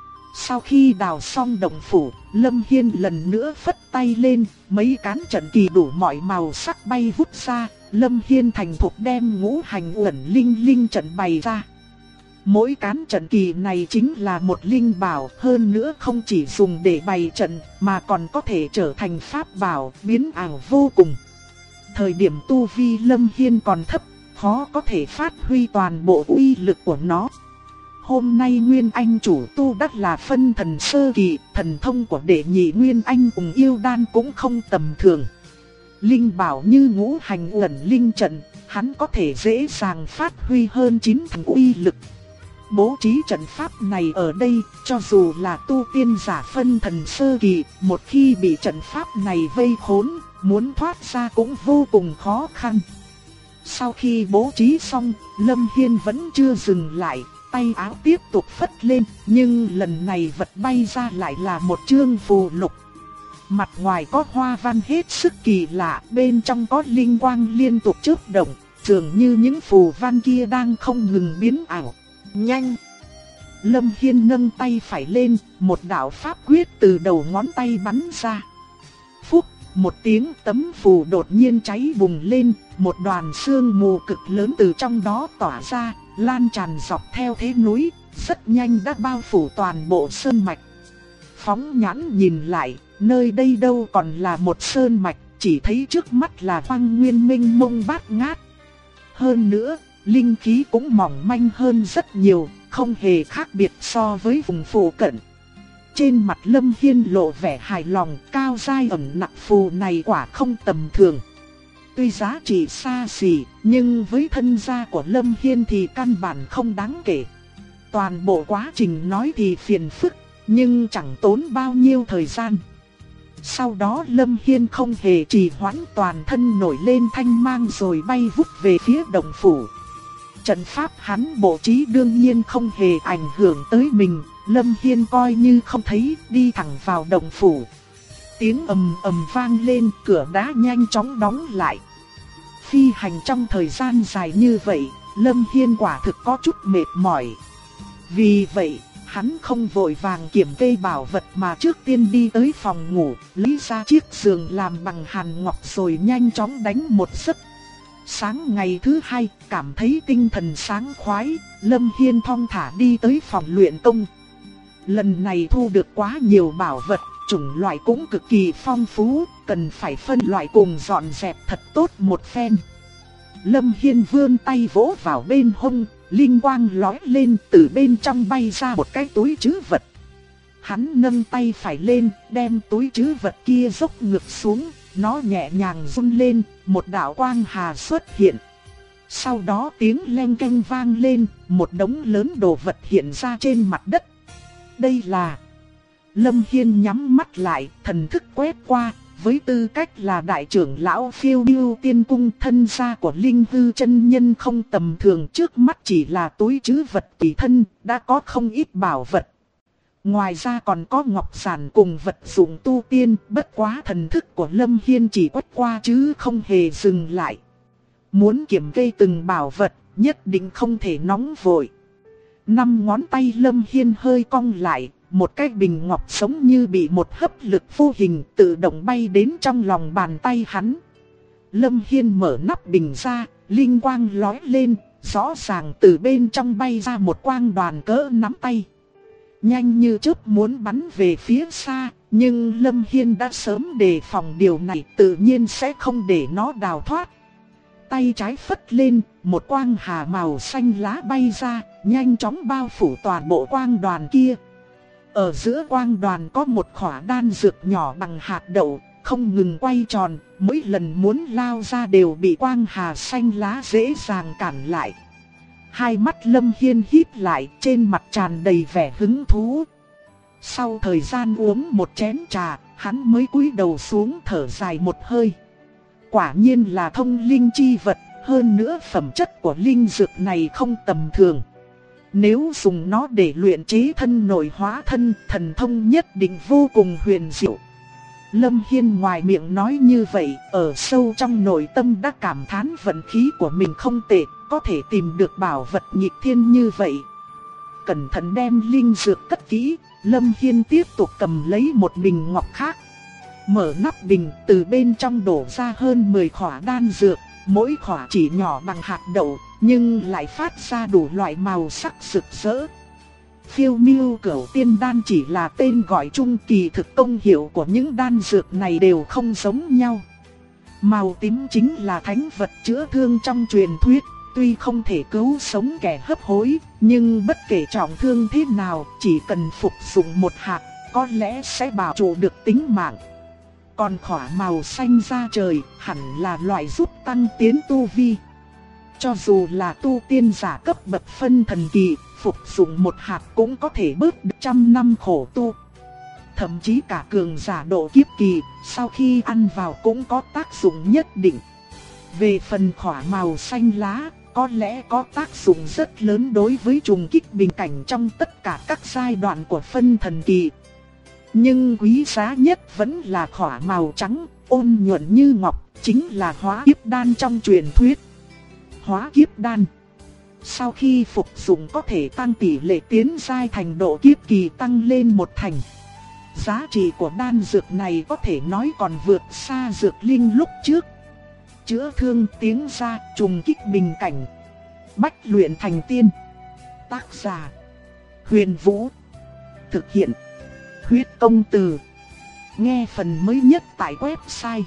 Sau khi đào xong động phủ, Lâm Hiên lần nữa phất tay lên, mấy cán trận kỳ đủ mọi màu sắc bay vút ra. Lâm Hiên thành thục đem ngũ hành uẩn linh trận bày ra. Mỗi cán trận kỳ này chính là một linh bảo, hơn nữa không chỉ dùng để bày trận mà còn có thể trở thành pháp bảo, biến ảo vô cùng. Thời điểm tu vi Lâm Hiên còn thấp, khó có thể phát huy toàn bộ uy lực của nó. Hôm nay Nguyên Anh chủ tu đắt là phân thần sơ kỳ, thần thông của đệ nhị Nguyên Anh cùng yêu đan cũng không tầm thường. Linh bảo như ngũ hành uẩn linh trận, hắn có thể dễ dàng phát huy hơn 9 thành uy lực. Bố trí trận pháp này ở đây, cho dù là tu tiên giả phân thần sơ kỳ, một khi bị trận pháp này vây khốn, muốn thoát ra cũng vô cùng khó khăn. Sau khi bố trí xong, Lâm Hiên vẫn chưa dừng lại, tay áo tiếp tục phất lên, nhưng lần này vật bay ra lại là một chương phù lục. Mặt ngoài có hoa văn hết sức kỳ lạ, bên trong có linh quang liên tục chớp động, dường như những phù văn kia đang không ngừng biến ảo. Nhanh! Lâm Hiên nâng tay phải lên, một đạo pháp quyết từ đầu ngón tay bắn ra. Phúc! Một tiếng, tấm phù đột nhiên cháy bùng lên, một đoàn sương mù cực lớn từ trong đó tỏa ra, lan tràn dọc theo thế núi, rất nhanh đã bao phủ toàn bộ sơn mạch. Phóng nhãn nhìn lại, nơi đây đâu còn là một sơn mạch, chỉ thấy trước mắt là hoang nguyên mênh mông bát ngát. Hơn nữa, linh khí cũng mỏng manh hơn rất nhiều, không hề khác biệt so với vùng phụ cận. trên mặt Lâm Hiên lộ vẻ hài lòng, cao giai ẩn nặc phù này quả không tầm thường. Tuy giá trị xa xỉ, nhưng với thân gia của Lâm Hiên thì căn bản không đáng kể. Toàn bộ quá trình nói thì phiền phức, nhưng chẳng tốn bao nhiêu thời gian. Sau đó Lâm Hiên không hề trì hoãn, toàn thân nổi lên thanh mang rồi bay vút về phía động phủ. Trận pháp hắn bố trí đương nhiên không hề ảnh hưởng tới mình, Lâm Hiên coi như không thấy, đi thẳng vào động phủ. Tiếng ầm ầm vang lên, cửa đá nhanh chóng đóng lại. Phi hành trong thời gian dài như vậy, Lâm Hiên quả thực có chút mệt mỏi. Vì vậy, hắn không vội vàng kiểm kê bảo vật mà trước tiên đi tới phòng ngủ, lấy ra chiếc giường làm bằng hàn ngọc rồi nhanh chóng đánh một giấc. Sáng ngày thứ hai, cảm thấy tinh thần sáng khoái, Lâm Hiên thong thả đi tới phòng luyện công. Lần này thu được quá nhiều bảo vật, chủng loại cũng cực kỳ phong phú, cần phải phân loại cùng dọn dẹp thật tốt một phen. Lâm Hiên vươn tay vỗ vào bên hông, linh quang lóe lên, từ bên trong bay ra một cái túi trữ vật. Hắn nâng tay phải lên, đem túi trữ vật kia dốc ngược xuống, nó nhẹ nhàng rung lên, một đạo quang hà xuất hiện. Sau đó tiếng leng keng vang lên, một đống lớn đồ vật hiện ra trên mặt đất. Đây là... Lâm Hiên nhắm mắt lại, thần thức quét qua, với tư cách là đại trưởng lão Phiêu Miêu Tiên Cung, thân gia của Linh Hư chân nhân không tầm thường, trước mắt chỉ là túi trữ vật tùy thân, đã có không ít bảo vật. Ngoài ra còn có ngọc giản cùng vật dụng tu tiên, bất quá thần thức của Lâm Hiên chỉ quét qua chứ không hề dừng lại. Muốn kiểm kê từng bảo vật, nhất định không thể nóng vội. 5 ngón tay Lâm Hiên hơi cong lại, một cái bình ngọc giống như bị một hấp lực vô hình tự động bay đến trong lòng bàn tay hắn. Lâm Hiên mở nắp bình ra, linh quang lóe lên, rõ ràng từ bên trong bay ra một quang đoàn cỡ nắm tay. Nhanh như chớp muốn bắn về phía xa, nhưng Lâm Hiên đã sớm đề phòng điều này, tự nhiên sẽ không để nó đào thoát. Tay trái phất lên, một quang hà màu xanh lá bay ra, nhanh chóng bao phủ toàn bộ quang đoàn kia. Ở giữa quang đoàn có một khỏa đan dược nhỏ bằng hạt đậu, không ngừng quay tròn, mỗi lần muốn lao ra đều bị quang hà xanh lá dễ dàng cản lại. Hai mắt Lâm Hiên híp lại, trên mặt tràn đầy vẻ hứng thú. Sau thời gian uống một chén trà, hắn mới cúi đầu xuống thở dài một hơi. Quả nhiên là thông linh chi vật, hơn nữa phẩm chất của linh dược này không tầm thường. Nếu dùng nó để luyện chế thân nội hóa thân, thần thông nhất định vô cùng huyền diệu. Lâm Hiên ngoài miệng nói như vậy, ở sâu trong nội tâm đã cảm thán vận khí của mình không tệ, có thể tìm được bảo vật nghịch thiên như vậy. Cẩn thận đem linh dược cất kỹ, Lâm Hiên tiếp tục cầm lấy một bình ngọc khác. Mở nắp bình, từ bên trong đổ ra hơn 10 khỏa đan dược, mỗi khỏa chỉ nhỏ bằng hạt đậu, nhưng lại phát ra đủ loại màu sắc rực rỡ. Phiêu Miêu Cửu Tiên Đan chỉ là tên gọi chung, kỳ thực công hiệu của những đan dược này đều không giống nhau. Màu tím chính là thánh vật chữa thương trong truyền thuyết, tuy không thể cứu sống kẻ hấp hối, nhưng bất kể trọng thương thế nào, chỉ cần phục dụng một hạt, có lẽ sẽ bảo trụ được tính mạng. Còn khỏa màu xanh da trời, hẳn là loại giúp tăng tiến tu vi. Cho dù là tu tiên giả cấp bậc phân thần kỳ, phục dụng một hạt cũng có thể bớt được 100 năm khổ tu. Thậm chí cả cường giả độ kiếp kỳ, sau khi ăn vào cũng có tác dụng nhất định. Về phần khỏa màu xanh lá, có lẽ có tác dụng rất lớn đối với trùng kích bình cảnh trong tất cả các giai đoạn của phân thần kỳ. Nhưng quý giá nhất vẫn là khỏa màu trắng, ôn nhuận như ngọc, chính là hóa kiếp đan trong truyền thuyết. Hóa kiếp đan, sau khi phục dụng có thể tăng tỷ lệ tiến giai thành độ kiếp kỳ tăng lên 1 thành. Giá trị của đan dược này có thể nói còn vượt xa dược linh lúc trước. Chữa thương tiếng ra, trùng kích bình cảnh, bách luyện thành tiên. Tác giả Huyền Vũ, thực hiện Huyết Công Từ. Nghe phần mới nhất tại website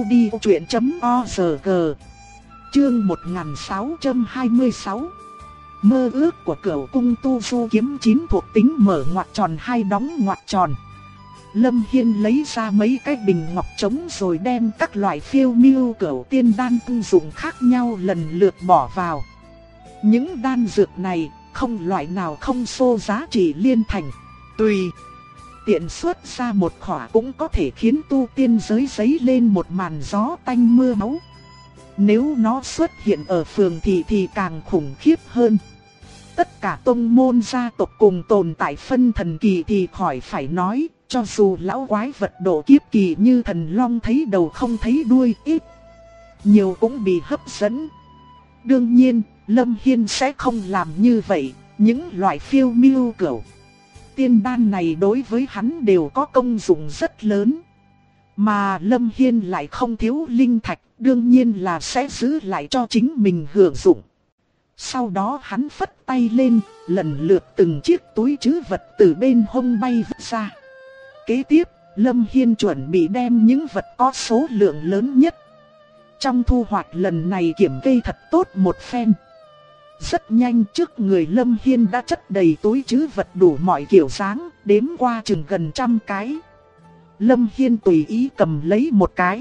audiochuyện.org. Chương 1626. Mơ ước của Cửu cung tu du kiếm 9 thuộc tính mở ngoặc tròn 2 đóng ngoặc tròn. Lâm Hiên lấy ra mấy cái bình ngọc trống rồi đem các loại phiêu miêu cửu tiên đan công dụng khác nhau lần lượt bỏ vào. Những đan dược này không loại nào không xô giá trị liên thành. Tùy tiện xuất ra một khỏa cũng có thể khiến tu tiên giới giấy lên một màn gió tanh mưa máu. Nếu nó xuất hiện ở phường thị thì càng khủng khiếp hơn. Tất cả tông môn gia tộc cùng tồn tại phân thần kỳ thì khỏi phải nói, cho dù lão quái vật độ kiếp kỳ như thần long thấy đầu không thấy đuôi, ít nhiều cũng bị hấp dẫn. Đương nhiên, Lâm Hiên sẽ không làm như vậy, những loại phiêu miêu cửu tiên đan này đối với hắn đều có công dụng rất lớn. Mà Lâm Hiên lại không thiếu linh thạch, đương nhiên là sẽ giữ lại cho chính mình hưởng dụng. Sau đó hắn phất tay lên, lần lượt từng chiếc túi trữ vật từ bên hông bay vút ra. Kế tiếp, Lâm Hiên chuẩn bị đem những vật có số lượng lớn nhất trong thu hoạch lần này kiểm kê thật tốt một phen. Rất nhanh trước người Lâm Hiên đã chất đầy túi trữ vật đủ mọi kiểu dáng, đếm qua chừng gần 100 cái. Lâm Hiên tùy ý cầm lấy một cái,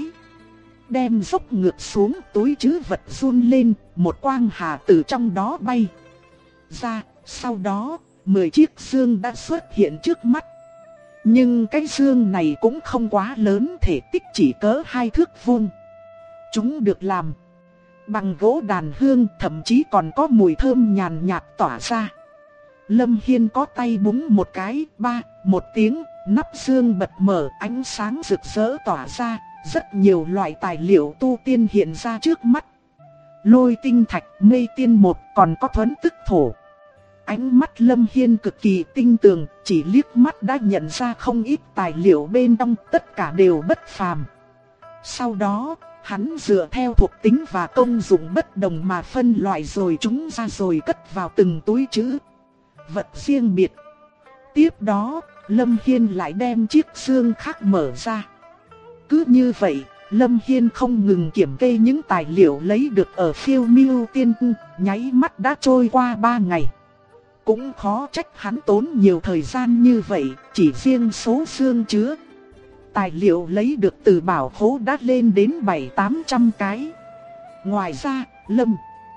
đem dốc ngược xuống, túi trữ vật run lên, một quang hà từ trong đó bay ra. Sau đó, 10 chiếc dương đã xuất hiện trước mắt. Nhưng cái dương này cũng không quá lớn, thể tích chỉ cỡ 2 thước vuông. Chúng được làm bằng gỗ đàn hương, thậm chí còn có mùi thơm nhàn nhạt tỏa ra. Lâm Hiên có tay búng một cái, một tiếng, nắp dương bật mở, ánh sáng rực rỡ tỏa ra, rất nhiều loại tài liệu tu tiên hiện ra trước mắt. Lôi tinh thạch, mây tiên một, còn có thuẫn tức thổ. Ánh mắt Lâm Hiên cực kỳ tinh tường, chỉ liếc mắt đã nhận ra không ít tài liệu bên trong, tất cả đều bất phàm. Sau đó, hắn dựa theo thuộc tính và công dụng bất đồng mà phân loại rồi chúng ra rồi cất vào từng túi trữ vật riêng biệt. Tiếp đó, Lâm Hiên lại đem chiếc dương khác mở ra. Cứ như vậy, Lâm Hiên không ngừng kiểm kê những tài liệu lấy được ở phiêu miêu tiên cung, nháy mắt đã trôi qua 3 ngày. Cũng khó trách hắn tốn nhiều thời gian như vậy, chỉ riêng số dương chứa tài liệu lấy được từ bảo khố đã lên đến 700-800 cái. Ngoài ra, Lâm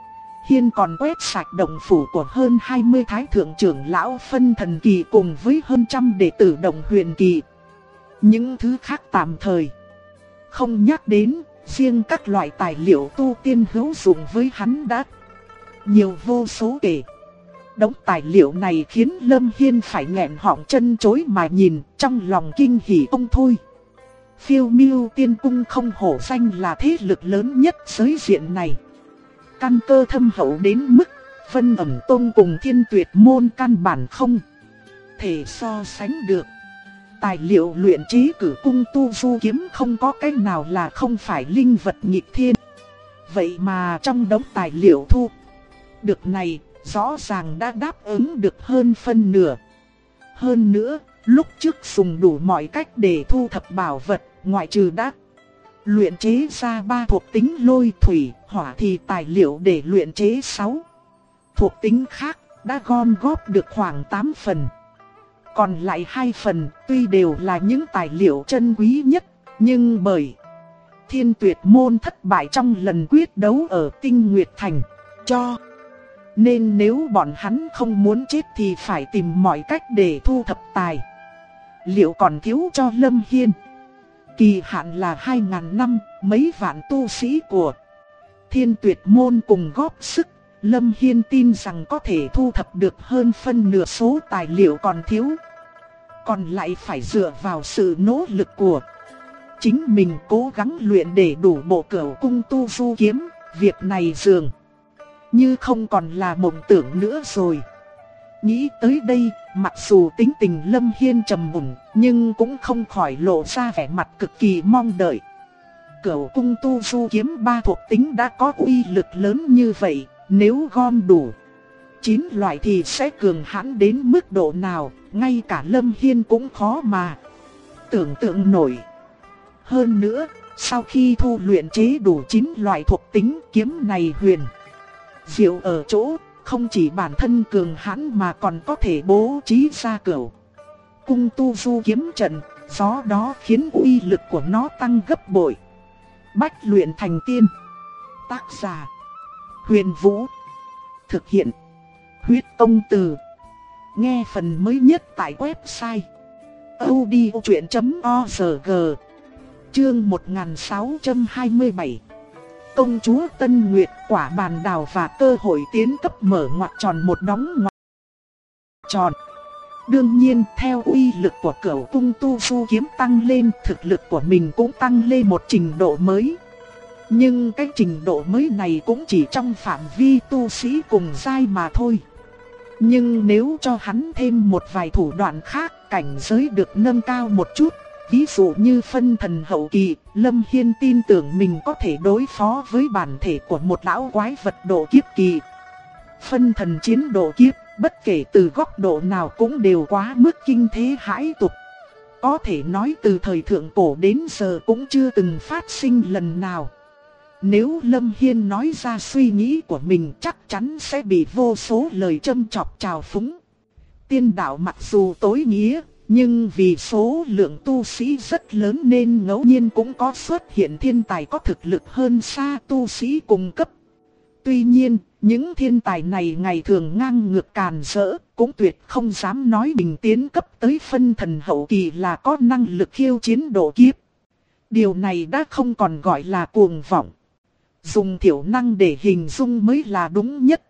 Hiên còn quét sạch động phủ của hơn 20 thái thượng trưởng lão phân thần kỳ cùng với hơn 100 đệ tử động huyền kỳ. Những thứ khác tạm thời không nhắc đến, riêng các loại tài liệu tu tiên hữu dụng với hắn đã nhiều vô số kể. Đống tài liệu này khiến Lâm Hiên phải nghẹn họng chân chối mà nhìn, trong lòng kinh hỉ không thôi. Phiêu miêu tiên cung không hổ danh là thế lực lớn nhất giới diện này. Căn cơ thâm hậu đến mức Vân Ẩm Tông cùng Thiên Tuyệt môn căn bản không thể so sánh được. Tài liệu luyện chế Cửu cung tu du kiếm không có cách nào là không phải linh vật nghịch thiên. Vậy mà trong đống tài liệu thu được này, rõ ràng đã đáp ứng được hơn phân nửa. Hơn nữa, lúc trước dùng đủ mọi cách để thu thập bảo vật, ngoại trừ đã luyện chế ra 3 thuộc tính lôi thủy hỏa thì tài liệu để luyện chế 6 thuộc tính khác đã gom góp được khoảng 8 phần. Còn lại 2 phần tuy đều là những tài liệu chân quý nhất, nhưng bởi Thiên Tuyệt môn thất bại trong lần quyết đấu ở Tinh Nguyệt Thành, cho nên nếu bọn hắn không muốn chết thì phải tìm mọi cách để thu thập tài liệu còn thiếu cho Lâm Hiên. Kỳ hạn là 2000 năm, mấy vạn tu sĩ của Thiên Tuyệt môn cùng góp sức, Lâm Hiên tin rằng có thể thu thập được hơn phân nửa số tài liệu còn thiếu. Còn lại phải dựa vào sự nỗ lực của chính mình cố gắng luyện để đủ bộ Cửu cung tu du kiếm. Việc này dường như không còn là mộng tưởng nữa rồi. Nghĩ tới đây, mặc dù tính tình Lâm Hiên trầm mùn, nhưng cũng không khỏi lộ ra vẻ mặt cực kỳ mong đợi. Cửu cung tu du kiếm 3 thuộc tính đã có uy lực lớn như vậy, nếu gom đủ 9 loại thì sẽ cường hãn đến mức độ nào, ngay cả Lâm Hiên cũng khó mà tưởng tượng nổi. Hơn nữa, sau khi thu luyện chế đủ 9 loại thuộc tính, kiếm này huyền diệu ở chỗ không chỉ bản thân cường hãn mà còn có thể bố trí ra Cửu Cung Tu Du kiếm trận, do đó khiến uy lực của nó tăng gấp bội. Bách luyện thành tiên. Tác giả: Huyền Vũ. Thực hiện: Huyết Công Từ. Nghe phần mới nhất tại website audiochuyện.org. Chương 1627. Công chúa Tân Nguyệt, quả bàn đào và cơ hội tiến cấp mở ngoặc tròn một đóng ngoặc tròn. Đương nhiên, theo uy lực của Cửu Cung Tu Du kiếm tăng lên, thực lực của mình cũng tăng lên một trình độ mới. Nhưng cái trình độ mới này cũng chỉ trong phạm vi tu sĩ cùng giai mà thôi. Nhưng nếu cho hắn thêm một vài thủ đoạn khác, cảnh giới được nâng cao một chút, ví dụ như phân thần hậu kỳ, Lâm Hiên tin tưởng mình có thể đối phó với bản thể của một lão quái vật độ kiếp kỳ. Phân thần chiến độ kiếp, bất kể từ góc độ nào cũng đều quá mức kinh thế hãi tục. Có thể nói từ thời thượng cổ đến giờ cũng chưa từng phát sinh lần nào. Nếu Lâm Hiên nói ra suy nghĩ của mình chắc chắn sẽ bị vô số lời châm chọc trào phúng. Tiên đạo mặc dù tối nghĩa, nhưng vì số lượng tu sĩ rất lớn nên ngẫu nhiên cũng có xuất hiện thiên tài có thực lực hơn xa tu sĩ cùng cấp. Tuy nhiên, những thiên tài này ngày thường ngang ngược càn rỡ, cũng tuyệt không dám nói mình tiến cấp tới phân thần hậu kỳ là có năng lực khiêu chiến độ kiếp. Điều này đã không còn gọi là cuồng vọng. Dùng thiểu năng để hình dung mới là đúng nhất.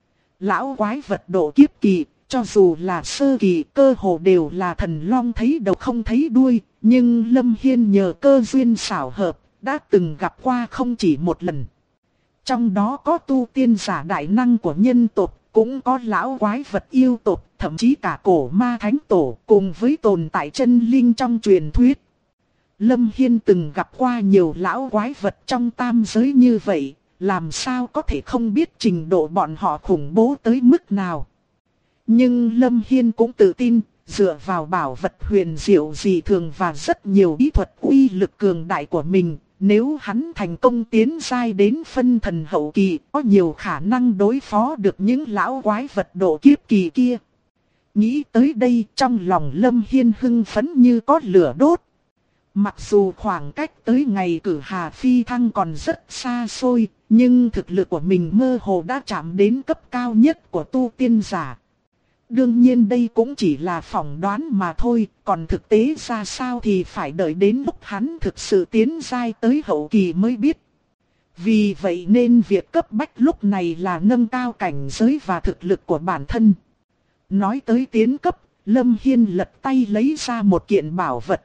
Lão quái vật độ kiếp kỳ, cho dù là sơ kỳ, cơ hồ đều là thần long thấy đầu không thấy đuôi. Nhưng Lâm Hiên nhờ cơ duyên xảo hợp, đã từng gặp qua không chỉ một lần. Trong đó có tu tiên giả đại năng của nhân tộc, cũng có lão quái vật yêu tộc, thậm chí cả cổ ma thánh tổ cùng với tồn tại chân linh trong truyền thuyết. Lâm Hiên từng gặp qua nhiều lão quái vật trong tam giới như vậy, làm sao có thể không biết trình độ bọn họ khủng bố tới mức nào. Nhưng Lâm Hiên cũng tự tin, dựa vào bảo vật huyền diệu dị thường và rất nhiều bí thuật uy lực cường đại của mình, nếu hắn thành công tiến giai đến phân thần hậu kỳ, có nhiều khả năng đối phó được những lão quái vật độ kiếp kỳ kia. Nghĩ tới đây, trong lòng Lâm Hiên hưng phấn như có lửa đốt. Mặc dù khoảng cách tới ngày cử hà phi thăng còn rất xa xôi, nhưng thực lực của mình mơ hồ đã chạm đến cấp cao nhất của tu tiên giả. Đương nhiên đây cũng chỉ là phỏng đoán mà thôi, còn thực tế ra sao thì phải đợi đến lúc hắn thực sự tiến giai tới hậu kỳ mới biết. Vì vậy nên việc cấp bách lúc này là nâng cao cảnh giới và thực lực của bản thân. Nói tới tiến cấp, Lâm Hiên lật tay lấy ra một kiện bảo vật.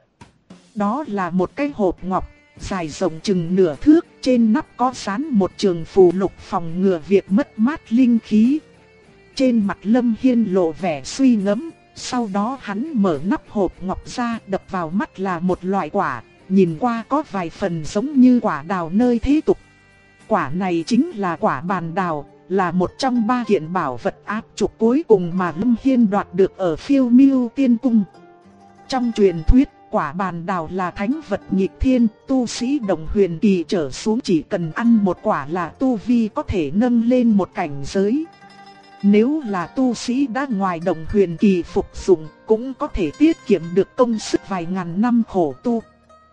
Đó là một cái hộp ngọc, dài rộng chừng nửa thước, trên nắp có dán một trường phù lục phòng ngừa việc mất mát linh khí. Trên mặt Lâm Hiên lộ vẻ suy ngẫm, sau đó hắn mở nắp hộp ngọc ra, đập vào mắt là một loại quả, nhìn qua có vài phần giống như quả đào nơi thế tục. Quả này chính là quả bàn đào, là một trong 3 kiện bảo vật áp trục cuối cùng mà Lâm Hiên đoạt được ở Phiêu Miêu Tiên Cung. Trong truyền thuyết, quả bàn đào là thánh vật nghịch thiên, tu sĩ đồng huyền kỳ trở xuống chỉ cần ăn một quả là tu vi có thể nâng lên một cảnh giới. Nếu là tu sĩ đã ngoài đồng huyền kỳ phục dụng, cũng có thể tiết kiệm được công sức vài ngàn năm khổ tu.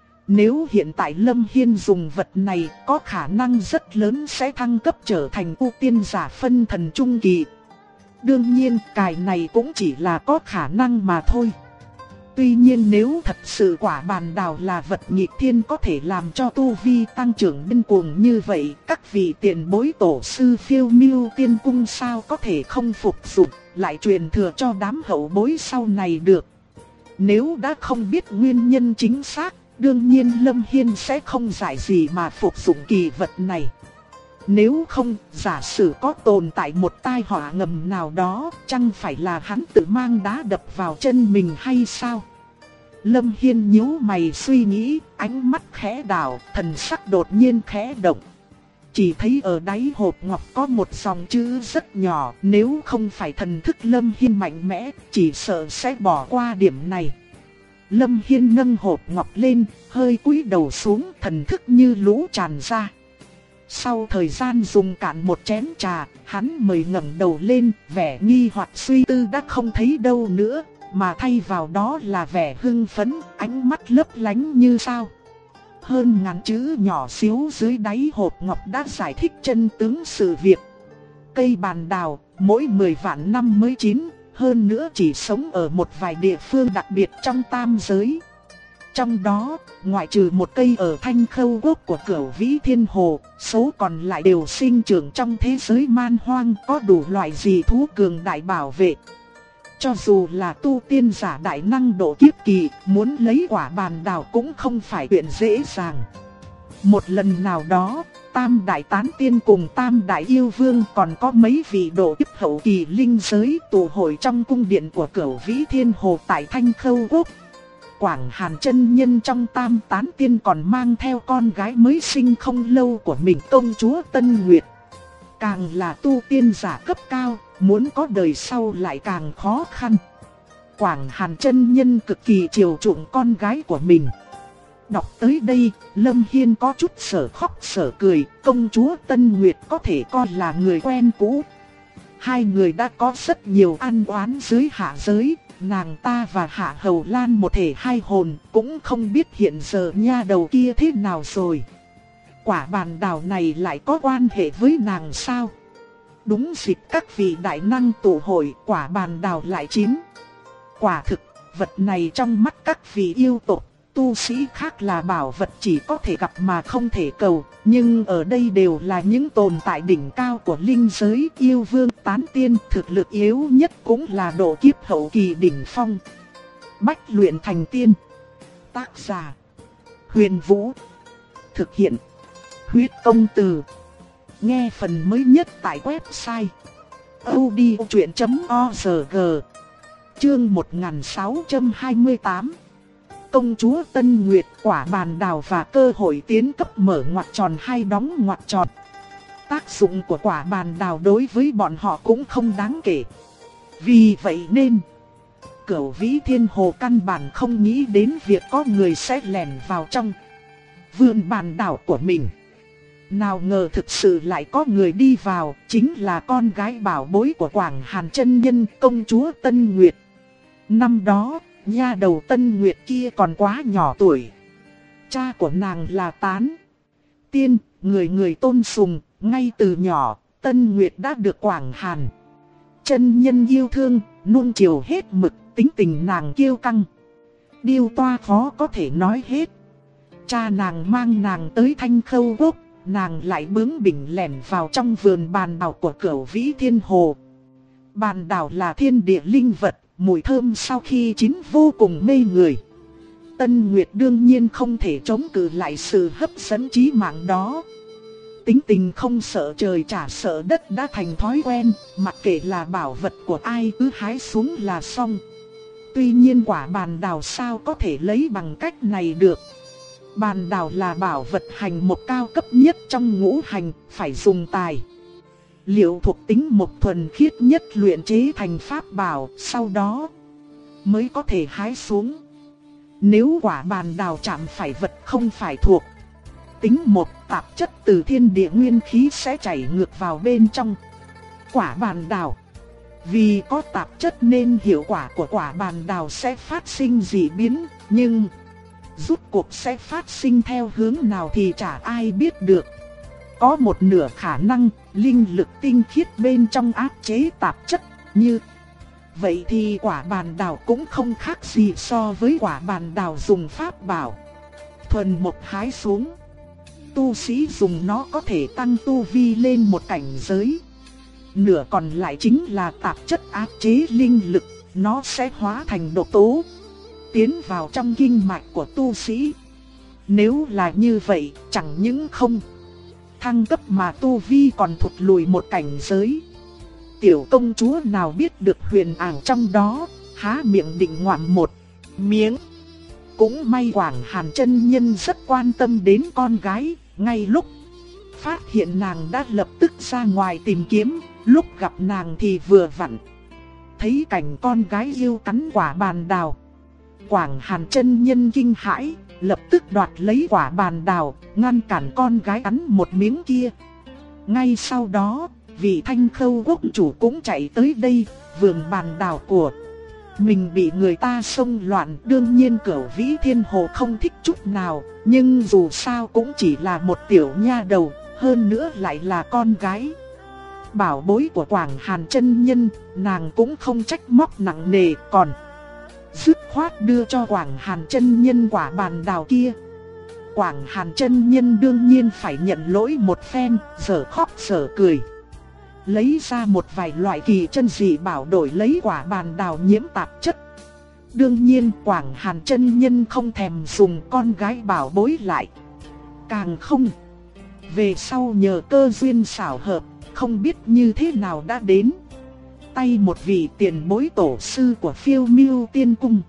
Nếu hiện tại Lâm Hiên dùng vật này, có khả năng rất lớn sẽ thăng cấp trở thành tu tiên giả phân thần trung kỳ. Đương nhiên, cái này cũng chỉ là có khả năng mà thôi. Tuy nhiên nếu thật sự quả bàn đào là vật nghịch thiên có thể làm cho tu vi tăng trưởng điên cuồng như vậy, các vị tiền bối tổ sư Phiêu Miêu Tiên Cung sao có thể không phục dụng, lại truyền thừa cho đám hậu bối sau này được. Nếu đã không biết nguyên nhân chính xác, đương nhiên Lâm Hiên sẽ không giải gì mà phục dụng kỳ vật này. Nếu không, giả sử có tồn tại một tai họa ngầm nào đó, chẳng phải là hắn tự mang đá đập vào chân mình hay sao? Lâm Hiên nhíu mày suy nghĩ, ánh mắt khẽ đảo, thần sắc đột nhiên khẽ động. Chỉ thấy ở đáy hộp ngọc có một dòng chữ rất nhỏ, nếu không phải thần thức Lâm Hiên mạnh mẽ, chỉ sợ sẽ bỏ qua điểm này. Lâm Hiên nâng hộp ngọc lên, hơi cúi đầu xuống, thần thức như lũ tràn ra. Sau thời gian dùng cạn một chén trà, hắn mới ngẩng đầu lên, vẻ nghi hoặc suy tư đã không thấy đâu nữa, mà thay vào đó là vẻ hưng phấn, ánh mắt lấp lánh như sao. Hơn ngàn chữ nhỏ xíu dưới đáy hộp ngọc đã giải thích chân tướng sự việc. Cây bàn đào, mỗi 10 vạn năm mới chín, hơn nữa chỉ sống ở một vài địa phương đặc biệt trong tam giới. Trong đó, ngoại trừ một cây ở Thanh Khâu Quốc của Cửu Vĩ Thiên Hồ, số còn lại đều sinh trưởng trong thế giới man hoang, có đủ loại dị thú cường đại bảo vệ. Cho dù là tu tiên giả đại năng độ kiếp kỳ, muốn lấy quả bàn đào cũng không phải chuyện dễ dàng. Một lần nào đó, Tam Đại Tán Tiên cùng Tam Đại Yêu Vương còn có mấy vị độ kiếp hậu kỳ linh giới tụ hội trong cung điện của Cửu Vĩ Thiên Hồ tại Thanh Khâu Quốc. Quảng Hàn chân nhân trong Tam Tán Tiên còn mang theo con gái mới sinh không lâu của mình, công chúa Tân Nguyệt. Càng là tu tiên giả cấp cao, muốn có đời sau lại càng khó khăn. Quảng Hàn chân nhân cực kỳ chiều chuộng con gái của mình. Đọc tới đây, Lâm Hiên có chút sở khóc sở cười, công chúa Tân Nguyệt có thể coi là người quen cũ. Hai người đã có rất nhiều ăn oán dưới hạ giới, nàng ta và Hạ Hầu Lan một thể hai hồn, cũng không biết hiện giờ nha đầu kia thế nào rồi. Quả bàn đào này lại có quan hệ với nàng sao? Đúng dịp các vị đại năng tụ hội, quả bàn đào lại chín. Quả thực, vật này trong mắt các vị yêu tộc, tu sĩ khác là bảo vật chỉ có thể gặp mà không thể cầu, nhưng ở đây đều là những tồn tại đỉnh cao của linh giới, yêu vương tán tiên, thực lực yếu nhất cũng là độ kiếp hậu kỳ đỉnh phong. Bách luyện thành tiên. Tác giả: Huyền Vũ. Thực hiện: Huyết Công Từ. Nghe phần mới nhất tại website audiochuyện.org. Chương 1628. Công chúa Tân Nguyệt, quả bàn đào và cơ hội tiến cấp mở ngoặc tròn hay đóng ngoặc tròn. Tác dụng của quả bàn đào đối với bọn họ cũng không đáng kể. Vì vậy nên, Cửu Vĩ Thiên Hồ căn bản không nghĩ đến việc có người sẽ lẻn vào trong vườn bàn đào của mình. Nào ngờ thực sự lại có người đi vào, chính là con gái bảo bối của Quảng Hàn chân nhân, công chúa Tân Nguyệt. Năm đó, nha đầu Tân Nguyệt kia còn quá nhỏ tuổi. Cha của nàng là Tán Tiên, người người tôn sùng, ngay từ nhỏ, Tân Nguyệt đã được Quảng Hàn chân nhân yêu thương, nuông chiều hết mực, tính tình nàng kiêu căng, điêu toa khó có thể nói hết. Cha nàng mang nàng tới Thanh Khâu Quốc, nàng lại bướng bỉnh lẻn vào trong vườn bàn đào của Cửu Vĩ Thiên Hồ. Bàn đào là thiên địa linh vật, mùi thơm sau khi chín vô cùng mê người. Tân Nguyệt đương nhiên không thể chống cự lại sự hấp dẫn chí mạng đó. Tính tình không sợ trời chả sợ đất đã thành thói quen, mặc kệ là bảo vật của ai cứ hái xuống là xong. Tuy nhiên quả bàn đào sao có thể lấy bằng cách này được. Bàn đào là bảo vật hành mộc cao cấp nhất trong ngũ hành, phải dùng tài liệu thuộc tính mộc thuần khiết nhất luyện chế thành pháp bảo, sau đó mới có thể hái xuống. Nếu quả bàn đào chạm phải vật không phải thuộc tính mộc, tạp chất từ thiên địa nguyên khí sẽ chảy ngược vào bên trong quả bàn đào. Vì có tạp chất nên hiệu quả của quả bàn đào sẽ phát sinh dị biến, nhưng rốt cuộc sẽ phát sinh theo hướng nào thì chả ai biết được. Có một nửa khả năng, linh lực tinh khiết bên trong áp chế tạp chất, như vậy thì quả bàn đào cũng không khác gì so với quả bàn đào dùng pháp bảo thuần mộc hái xuống. Tu sĩ dùng nó có thể tăng tu vi lên một cảnh giới. Nửa còn lại chính là tạp chất áp chế linh lực, nó sẽ hóa thành độc tố, tiến vào trong kinh mạch của tu sĩ. Nếu là như vậy, chẳng những không thăng cấp mà tu vi còn thụt lùi một cảnh giới. Tiểu công chúa nào biết được huyền ảo trong đó, há miệng định ngoạm một miếng. Cũng may Quảng Hàn chân nhân rất quan tâm đến con gái, ngay lúc phát hiện nàng đã lập tức ra ngoài tìm kiếm, lúc gặp nàng thì vừa vặn thấy cảnh con gái yêu cắn quả bàn đào. Quảng Hàn chân nhân kinh hãi, lập tức đoạt lấy quả bàn đào, ngăn cản con gái cắn một miếng kia. Ngay sau đó, vị Thanh Khâu quốc chủ cũng chạy tới đây, vườn bàn đào của mình bị người ta xông loạn. Đương nhiên Cửu Vĩ Thiên Hồ không thích chút nào, nhưng dù sao cũng chỉ là một tiểu nha đầu, hơn nữa lại là con gái. Bảo bối của Quảng Hàn chân nhân, nàng cũng không trách móc nặng nề, còn dứt khoát đưa cho Quảng Hàn chân nhân quả bàn đào kia. Quảng Hàn chân nhân đương nhiên phải nhận lỗi một phen, giở khóc giở cười. Lấy ra một vài loại kỳ chân dị bảo đổi lấy quả bàn đào nhiễm tạp chất. Đương nhiên Quảng Hàn chân nhân không thèm dùng con gái bảo bối lại. Càng không, về sau nhờ cơ duyên xảo hợp, không biết như thế nào đã đến tay một vị tiền bối tổ sư của Phiêu Miêu Tiên Cung.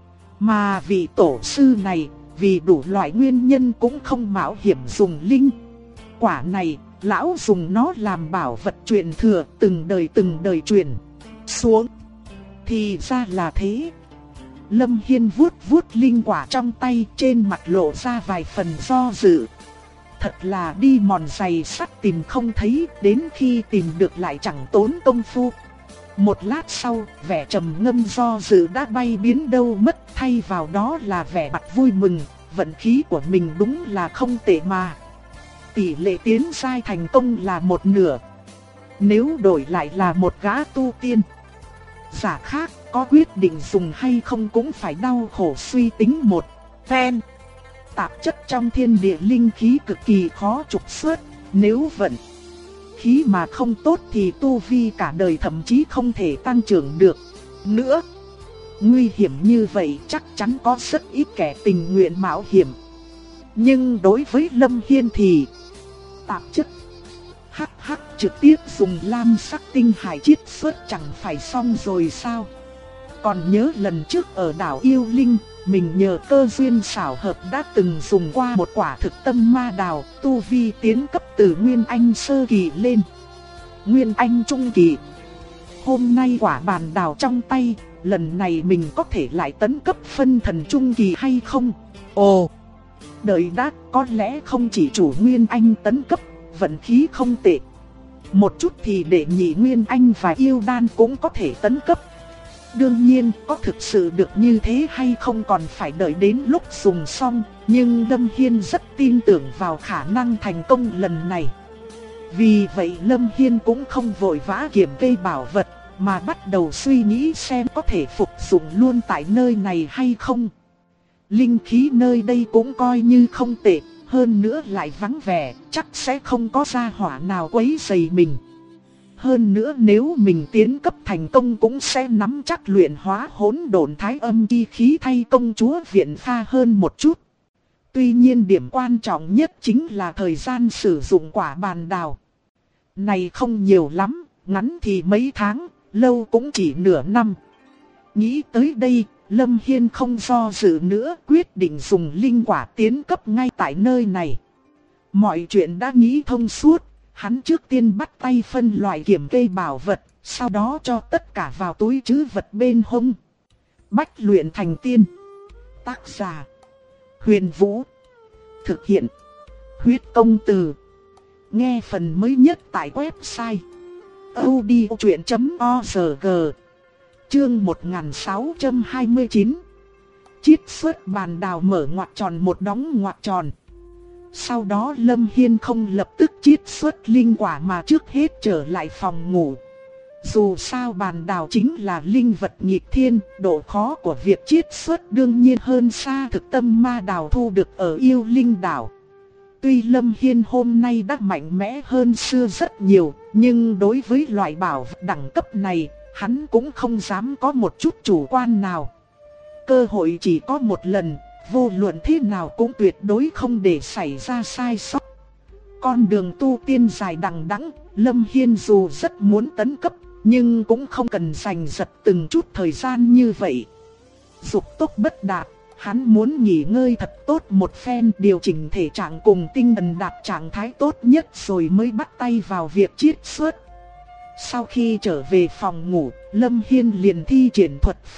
Mà vị tổ sư này, vì đủ loại nguyên nhân cũng không mạo hiểm dùng linh quả này, lão dùng nó làm bảo vật truyền thừa, từng đời truyền xuống. Thì ra là thế. Lâm Hiên vuốt vuốt linh quả trong tay, trên mặt lộ ra vài phần do dự. Thật là đi mòn giày sắt tìm không thấy, đến khi tìm được lại chẳng tốn công phu. Một lát sau, vẻ trầm ngâm do dự đã bay biến đâu mất, thay vào đó là vẻ mặt vui mừng. Vận khí của mình đúng là không tệ mà. Tỷ lệ tiến giai thành công là một nửa. Nếu đổi lại là một gã tu tiên giả khác, có quyết định dùng hay không cũng phải đau khổ suy tính một phen. Tạp chất trong thiên địa linh khí cực kỳ khó trục xuất, nếu vận khí mà không tốt thì tu vi cả đời thậm chí không thể tăng trưởng được nữa. Nguy hiểm như vậy chắc chắn có rất ít kẻ tình nguyện mạo hiểm. Nhưng đối với Lâm Hiên thì tạp chất hắc trực tiếp dùng lam sắc tinh hải chiết xuất chẳng phải xong rồi sao? Còn nhớ lần trước ở đảo Yêu Linh, mình nhờ cơ duyên xảo hợp đã từng dùng qua một quả thực tâm ma đào, tu vi tiến cấp từ Nguyên Anh sơ kỳ lên Nguyên Anh trung kỳ. Hôm nay quả bàn đào trong tay, lần này mình có thể lại tấn cấp phân thần trung kỳ hay không? Ồ, đợi đã, có lẽ không chỉ chủ Nguyên Anh tấn cấp, vận khí không tệ. Một chút thì đệ nhị Nguyên Anh và yêu đan cũng có thể tấn cấp. Đương nhiên, có thực sự được như thế hay không còn phải đợi đến lúc dùng xong, nhưng Lâm Hiên rất tin tưởng vào khả năng thành công lần này. Vì vậy Lâm Hiên cũng không vội vã kiểm kê bảo vật, mà bắt đầu suy nghĩ xem có thể phục dụng luôn tại nơi này hay không. Linh khí nơi đây cũng coi như không tệ, hơn nữa lại vắng vẻ, chắc sẽ không có gia hỏa nào quấy rầy mình. Hơn nữa nếu mình tiến cấp thành công cũng sẽ nắm chắc luyện hóa hỗn độn thái âm chi khí thay công chúa Viện Pha hơn một chút. Tuy nhiên điểm quan trọng nhất chính là thời gian sử dụng quả bàn đào. Này không nhiều lắm, ngắn thì mấy tháng, lâu cũng chỉ nửa năm. Nghĩ tới đây, Lâm Hiên không do dự nữa, quyết định dùng linh quả tiến cấp ngay tại nơi này. Mọi chuyện đã nghĩ thông suốt, hắn trước tiên bắt tay phân loại kiểm kê bảo vật, sau đó cho tất cả vào túi trữ vật bên hông. Bách luyện thành tiên. Tác giả: Huyền Vũ. Thực hiện: Huyết Công Từ. Nghe phần mới nhất tại website audiochuyện.org. Chương 1629. Chiết xuất bàn đào mở ngoặc tròn một đóng ngoặc tròn. Sau đó Lâm Hiên không lập tức chiết xuất linh quả mà trước hết trở lại phòng ngủ. Dù sao bàn đào chính là linh vật nghịch thiên, độ khó của việc chiết xuất đương nhiên hơn xa thực tâm ma đào thu được ở Yêu Linh đảo. Tuy Lâm Hiên hôm nay đã mạnh mẽ hơn xưa rất nhiều, nhưng đối với loại bảo vật đẳng cấp này, hắn cũng không dám có một chút chủ quan nào. Cơ hội chỉ có một lần, vô luận thế nào cũng tuyệt đối không để xảy ra sai sót. Con đường tu tiên dài đằng đẵng, Lâm Hiên dù rất muốn tấn cấp, nhưng cũng không cần giành giật từng chút thời gian như vậy. Dục tốc bất đạt, hắn muốn nghỉ ngơi thật tốt một phen, điều chỉnh thể trạng cùng tinh thần đạt trạng thái tốt nhất rồi mới bắt tay vào việc chiết xuất. Sau khi trở về phòng ngủ, Lâm Hiên liền thi triển thuật pháp,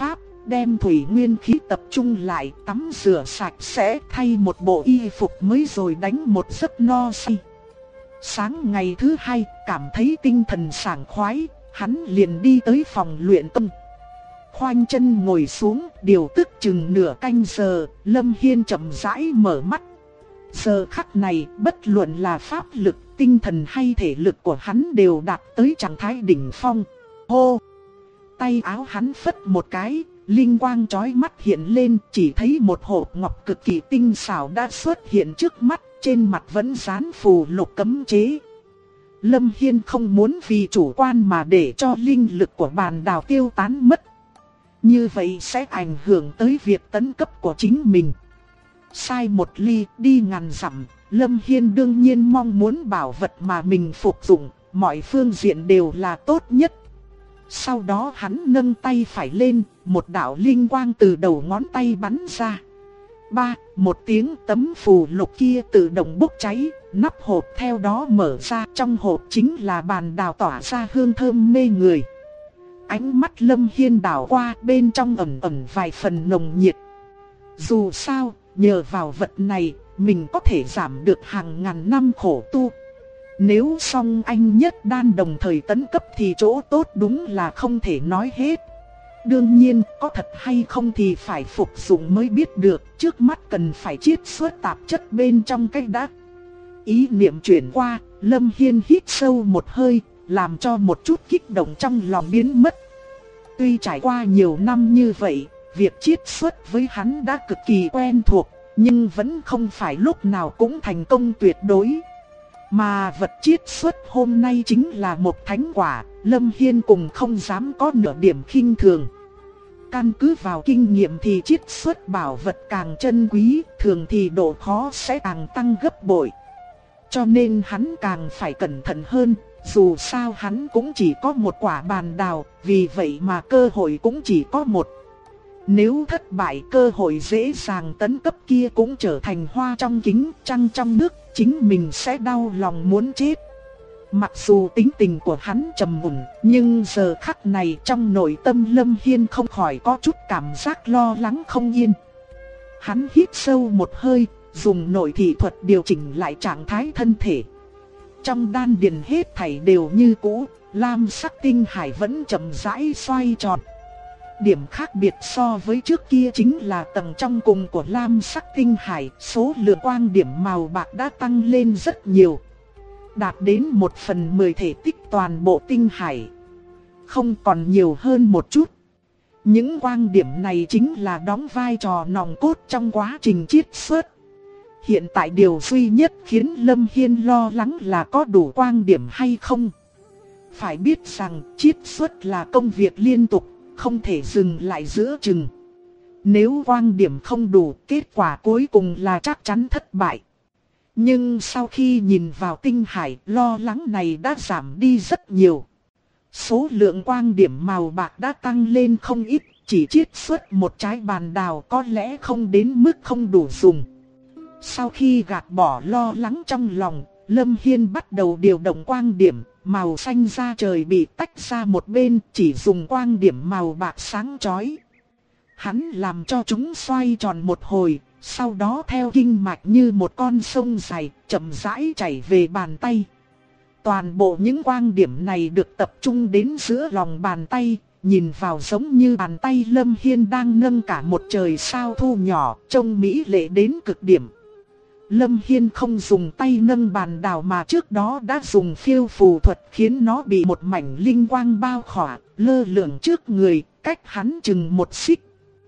đem thủy nguyên khí tập trung lại, tắm rửa sạch sẽ, thay một bộ y phục mới rồi đánh một giấc no say. Sáng ngày thứ hai, cảm thấy tinh thần sảng khoái, hắn liền đi tới phòng luyện công. Khoanh chân ngồi xuống, điều tức chừng nửa canh giờ, Lâm Hiên chậm rãi mở mắt. Giờ khắc này, bất luận là pháp lực, tinh thần hay thể lực của hắn đều đạt tới trạng thái đỉnh phong. Hô! Tay áo hắn phất một cái, linh quang chói mắt hiện lên, chỉ thấy một hộp ngọc cực kỳ tinh xảo đã xuất hiện trước mắt, trên mặt vẫn dán phù lục cấm chế. Lâm Hiên không muốn vì chủ quan mà để cho linh lực của bàn đào tiêu tán mất. Như vậy sẽ ảnh hưởng tới việc tấn cấp của chính mình. Sai một ly đi ngàn dặm, Lâm Hiên đương nhiên mong muốn bảo vật mà mình phục dụng, mọi phương diện đều là tốt nhất. Sau đó hắn nâng tay phải lên, một đạo linh quang từ đầu ngón tay bắn ra. Một tiếng tấm phù lục kia tự động bốc cháy, nắp hộp theo đó mở ra, trong hộp chính là bàn đào tỏa ra hương thơm mê người. Ánh mắt Lâm Hiên đảo qua, bên trong ẩn ẩn vài phần nồng nhiệt. Dù sao, nhờ vào vật này, mình có thể giảm được hàng ngàn năm khổ tu. Nếu song anh nhất đan đồng thời tấn cấp thì chỗ tốt đúng là không thể nói hết. Đương nhiên, có thật hay không thì phải phục dụng mới biết được, trước mắt cần phải chiết xuất tạp chất bên trong cái đã. Ý niệm chuyển qua, Lâm Hiên hít sâu một hơi, làm cho một chút kích động trong lòng biến mất. Tuy trải qua nhiều năm như vậy, việc chiết xuất với hắn đã cực kỳ quen thuộc, nhưng vẫn không phải lúc nào cũng thành công tuyệt đối. Mà vật chiết xuất hôm nay chính là một thánh quả, Lâm Hiên cùng không dám có nửa điểm khinh thường. Căn cứ vào kinh nghiệm thì chiết xuất bảo vật càng chân quý, thường thì độ khó sẽ càng tăng gấp bội. Cho nên hắn càng phải cẩn thận hơn, dù sao hắn cũng chỉ có một quả bàn đào, vì vậy mà cơ hội cũng chỉ có một. Nếu thất bại, cơ hội dễ dàng tấn cấp kia cũng trở thành hoa trong kính, trăng trong nước, chính mình sẽ đau lòng muốn chết. Mặc dù tính tình của hắn trầm ổn, nhưng giờ khắc này trong nội tâm Lâm Hiên không khỏi có chút cảm giác lo lắng không yên. Hắn hít sâu một hơi, dùng nội thị thuật điều chỉnh lại trạng thái thân thể. Trong đan điền hết thảy đều như cũ, lam sắc tinh hải vẫn chậm rãi xoay tròn. Điểm khác biệt so với trước kia chính là tầng trong cùng của lam sắc tinh hải, số lượng quang điểm màu bạc đã tăng lên rất nhiều, đạt đến 1/10 thể tích toàn bộ tinh hải, không còn nhiều hơn một chút. Những quang điểm này chính là đóng vai trò nòng cốt trong quá trình chiết xuất. Hiện tại điều duy nhất khiến Lâm Hiên lo lắng là có đủ quang điểm hay không. Phải biết rằng chiết xuất là công việc liên tục, không thể dừng lại giữa chừng. Nếu quang điểm không đủ, kết quả cuối cùng là chắc chắn thất bại. Nhưng sau khi nhìn vào tinh hải, lo lắng này đã giảm đi rất nhiều. Số lượng quang điểm màu bạc đã tăng lên không ít, chỉ chiết xuất một trái bàn đào có lẽ không đến mức không đủ dùng. Sau khi gạt bỏ lo lắng trong lòng, Lâm Hiên bắt đầu điều động quang điểm, màu xanh da trời bị tách ra một bên, chỉ dùng quang điểm màu bạc sáng chói. Hắn làm cho chúng xoay tròn một hồi, sau đó theo kinh mạch như một con sông dài, chậm rãi chảy về bàn tay. Toàn bộ những quang điểm này được tập trung đến giữa lòng bàn tay, nhìn vào giống như bàn tay Lâm Hiên đang nâng cả một trời sao thu nhỏ, trông mỹ lệ đến cực điểm. Lâm Hiên không dùng tay nâng bàn đào mà trước đó đã dùng phiêu phù thuật khiến nó bị một mảnh linh quang bao khỏa, lơ lửng trước người, cách hắn chừng một xích.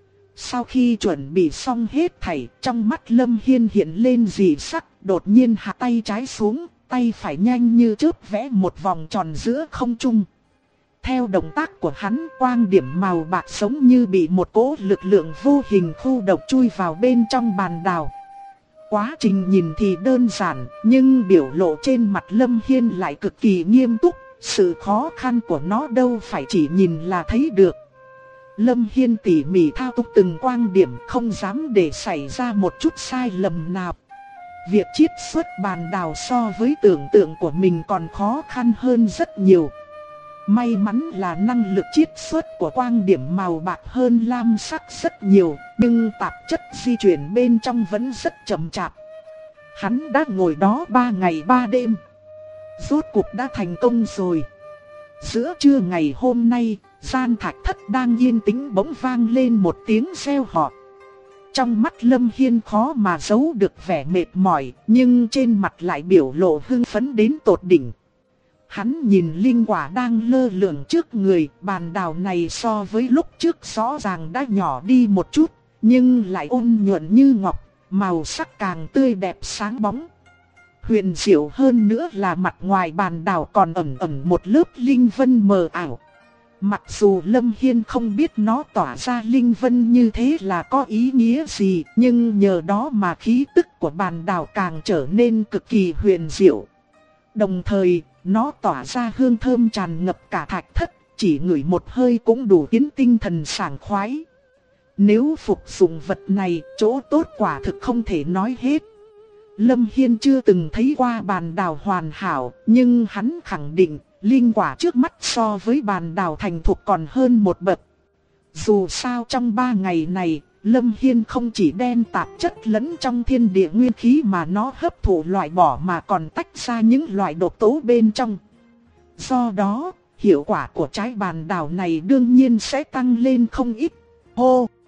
Sau khi chuẩn bị xong hết thảy, trong mắt Lâm Hiên hiện lên dị sắc, đột nhiên hạ tay trái xuống, tay phải nhanh như chớp vẽ một vòng tròn giữa không trung. Theo động tác của hắn, quang điểm màu bạc giống như bị một cỗ lực lượng vô hình khu độc chui vào bên trong bàn đào. Quá trình nhìn thì đơn giản, nhưng biểu lộ trên mặt Lâm Hiên lại cực kỳ nghiêm túc, sự khó khăn của nó đâu phải chỉ nhìn là thấy được. Lâm Hiên tỉ mỉ thao túng từng quang điểm, không dám để xảy ra một chút sai lầm nào. Việc chiết xuất bàn đào so với tưởng tượng của mình còn khó khăn hơn rất nhiều. May mắn là năng lực chiết xuất của quang điểm màu bạc hơn lam sắc rất nhiều, nhưng tạp chất di chuyển bên trong vẫn rất chậm chạp. Hắn đã ngồi đó 3 ngày 3 đêm. Rốt cuộc đã thành công rồi. Giữa trưa ngày hôm nay, gian thạch thất đang yên tĩnh bỗng vang lên một tiếng reo hò. Trong mắt Lâm Hiên khó mà giấu được vẻ mệt mỏi, nhưng trên mặt lại biểu lộ hưng phấn đến tột đỉnh. Hắn nhìn linh quả đang lơ lửng trước người, bàn đào này so với lúc trước rõ ràng đã nhỏ đi một chút, nhưng lại ôn nhuận như ngọc, màu sắc càng tươi đẹp sáng bóng. Huyền diệu hơn nữa là mặt ngoài bàn đào còn ẩn ẩn một lớp linh vân mờ ảo. Mặc dù Lâm Hiên không biết nó tỏa ra linh vân như thế là có ý nghĩa gì, nhưng nhờ đó mà khí tức của bàn đào càng trở nên cực kỳ huyền diệu. Đồng thời, nó tỏa ra hương thơm tràn ngập cả thạch thất, chỉ ngửi một hơi cũng đủ khiến tinh thần sảng khoái. Nếu phục dụng vật này, chỗ tốt quả thực không thể nói hết. Lâm Hiên chưa từng thấy qua bàn đào hoàn hảo, nhưng hắn khẳng định linh quả trước mắt so với bàn đào thành thục còn hơn một bậc. Dù sao trong 3 ngày này, Lâm Hiên không chỉ đem tạp chất lẫn trong thiên địa nguyên khí mà nó hấp thụ loại bỏ mà còn tách ra những loại độc tố bên trong. Do đó, hiệu quả của trái bàn đào này đương nhiên sẽ tăng lên không ít. Hô!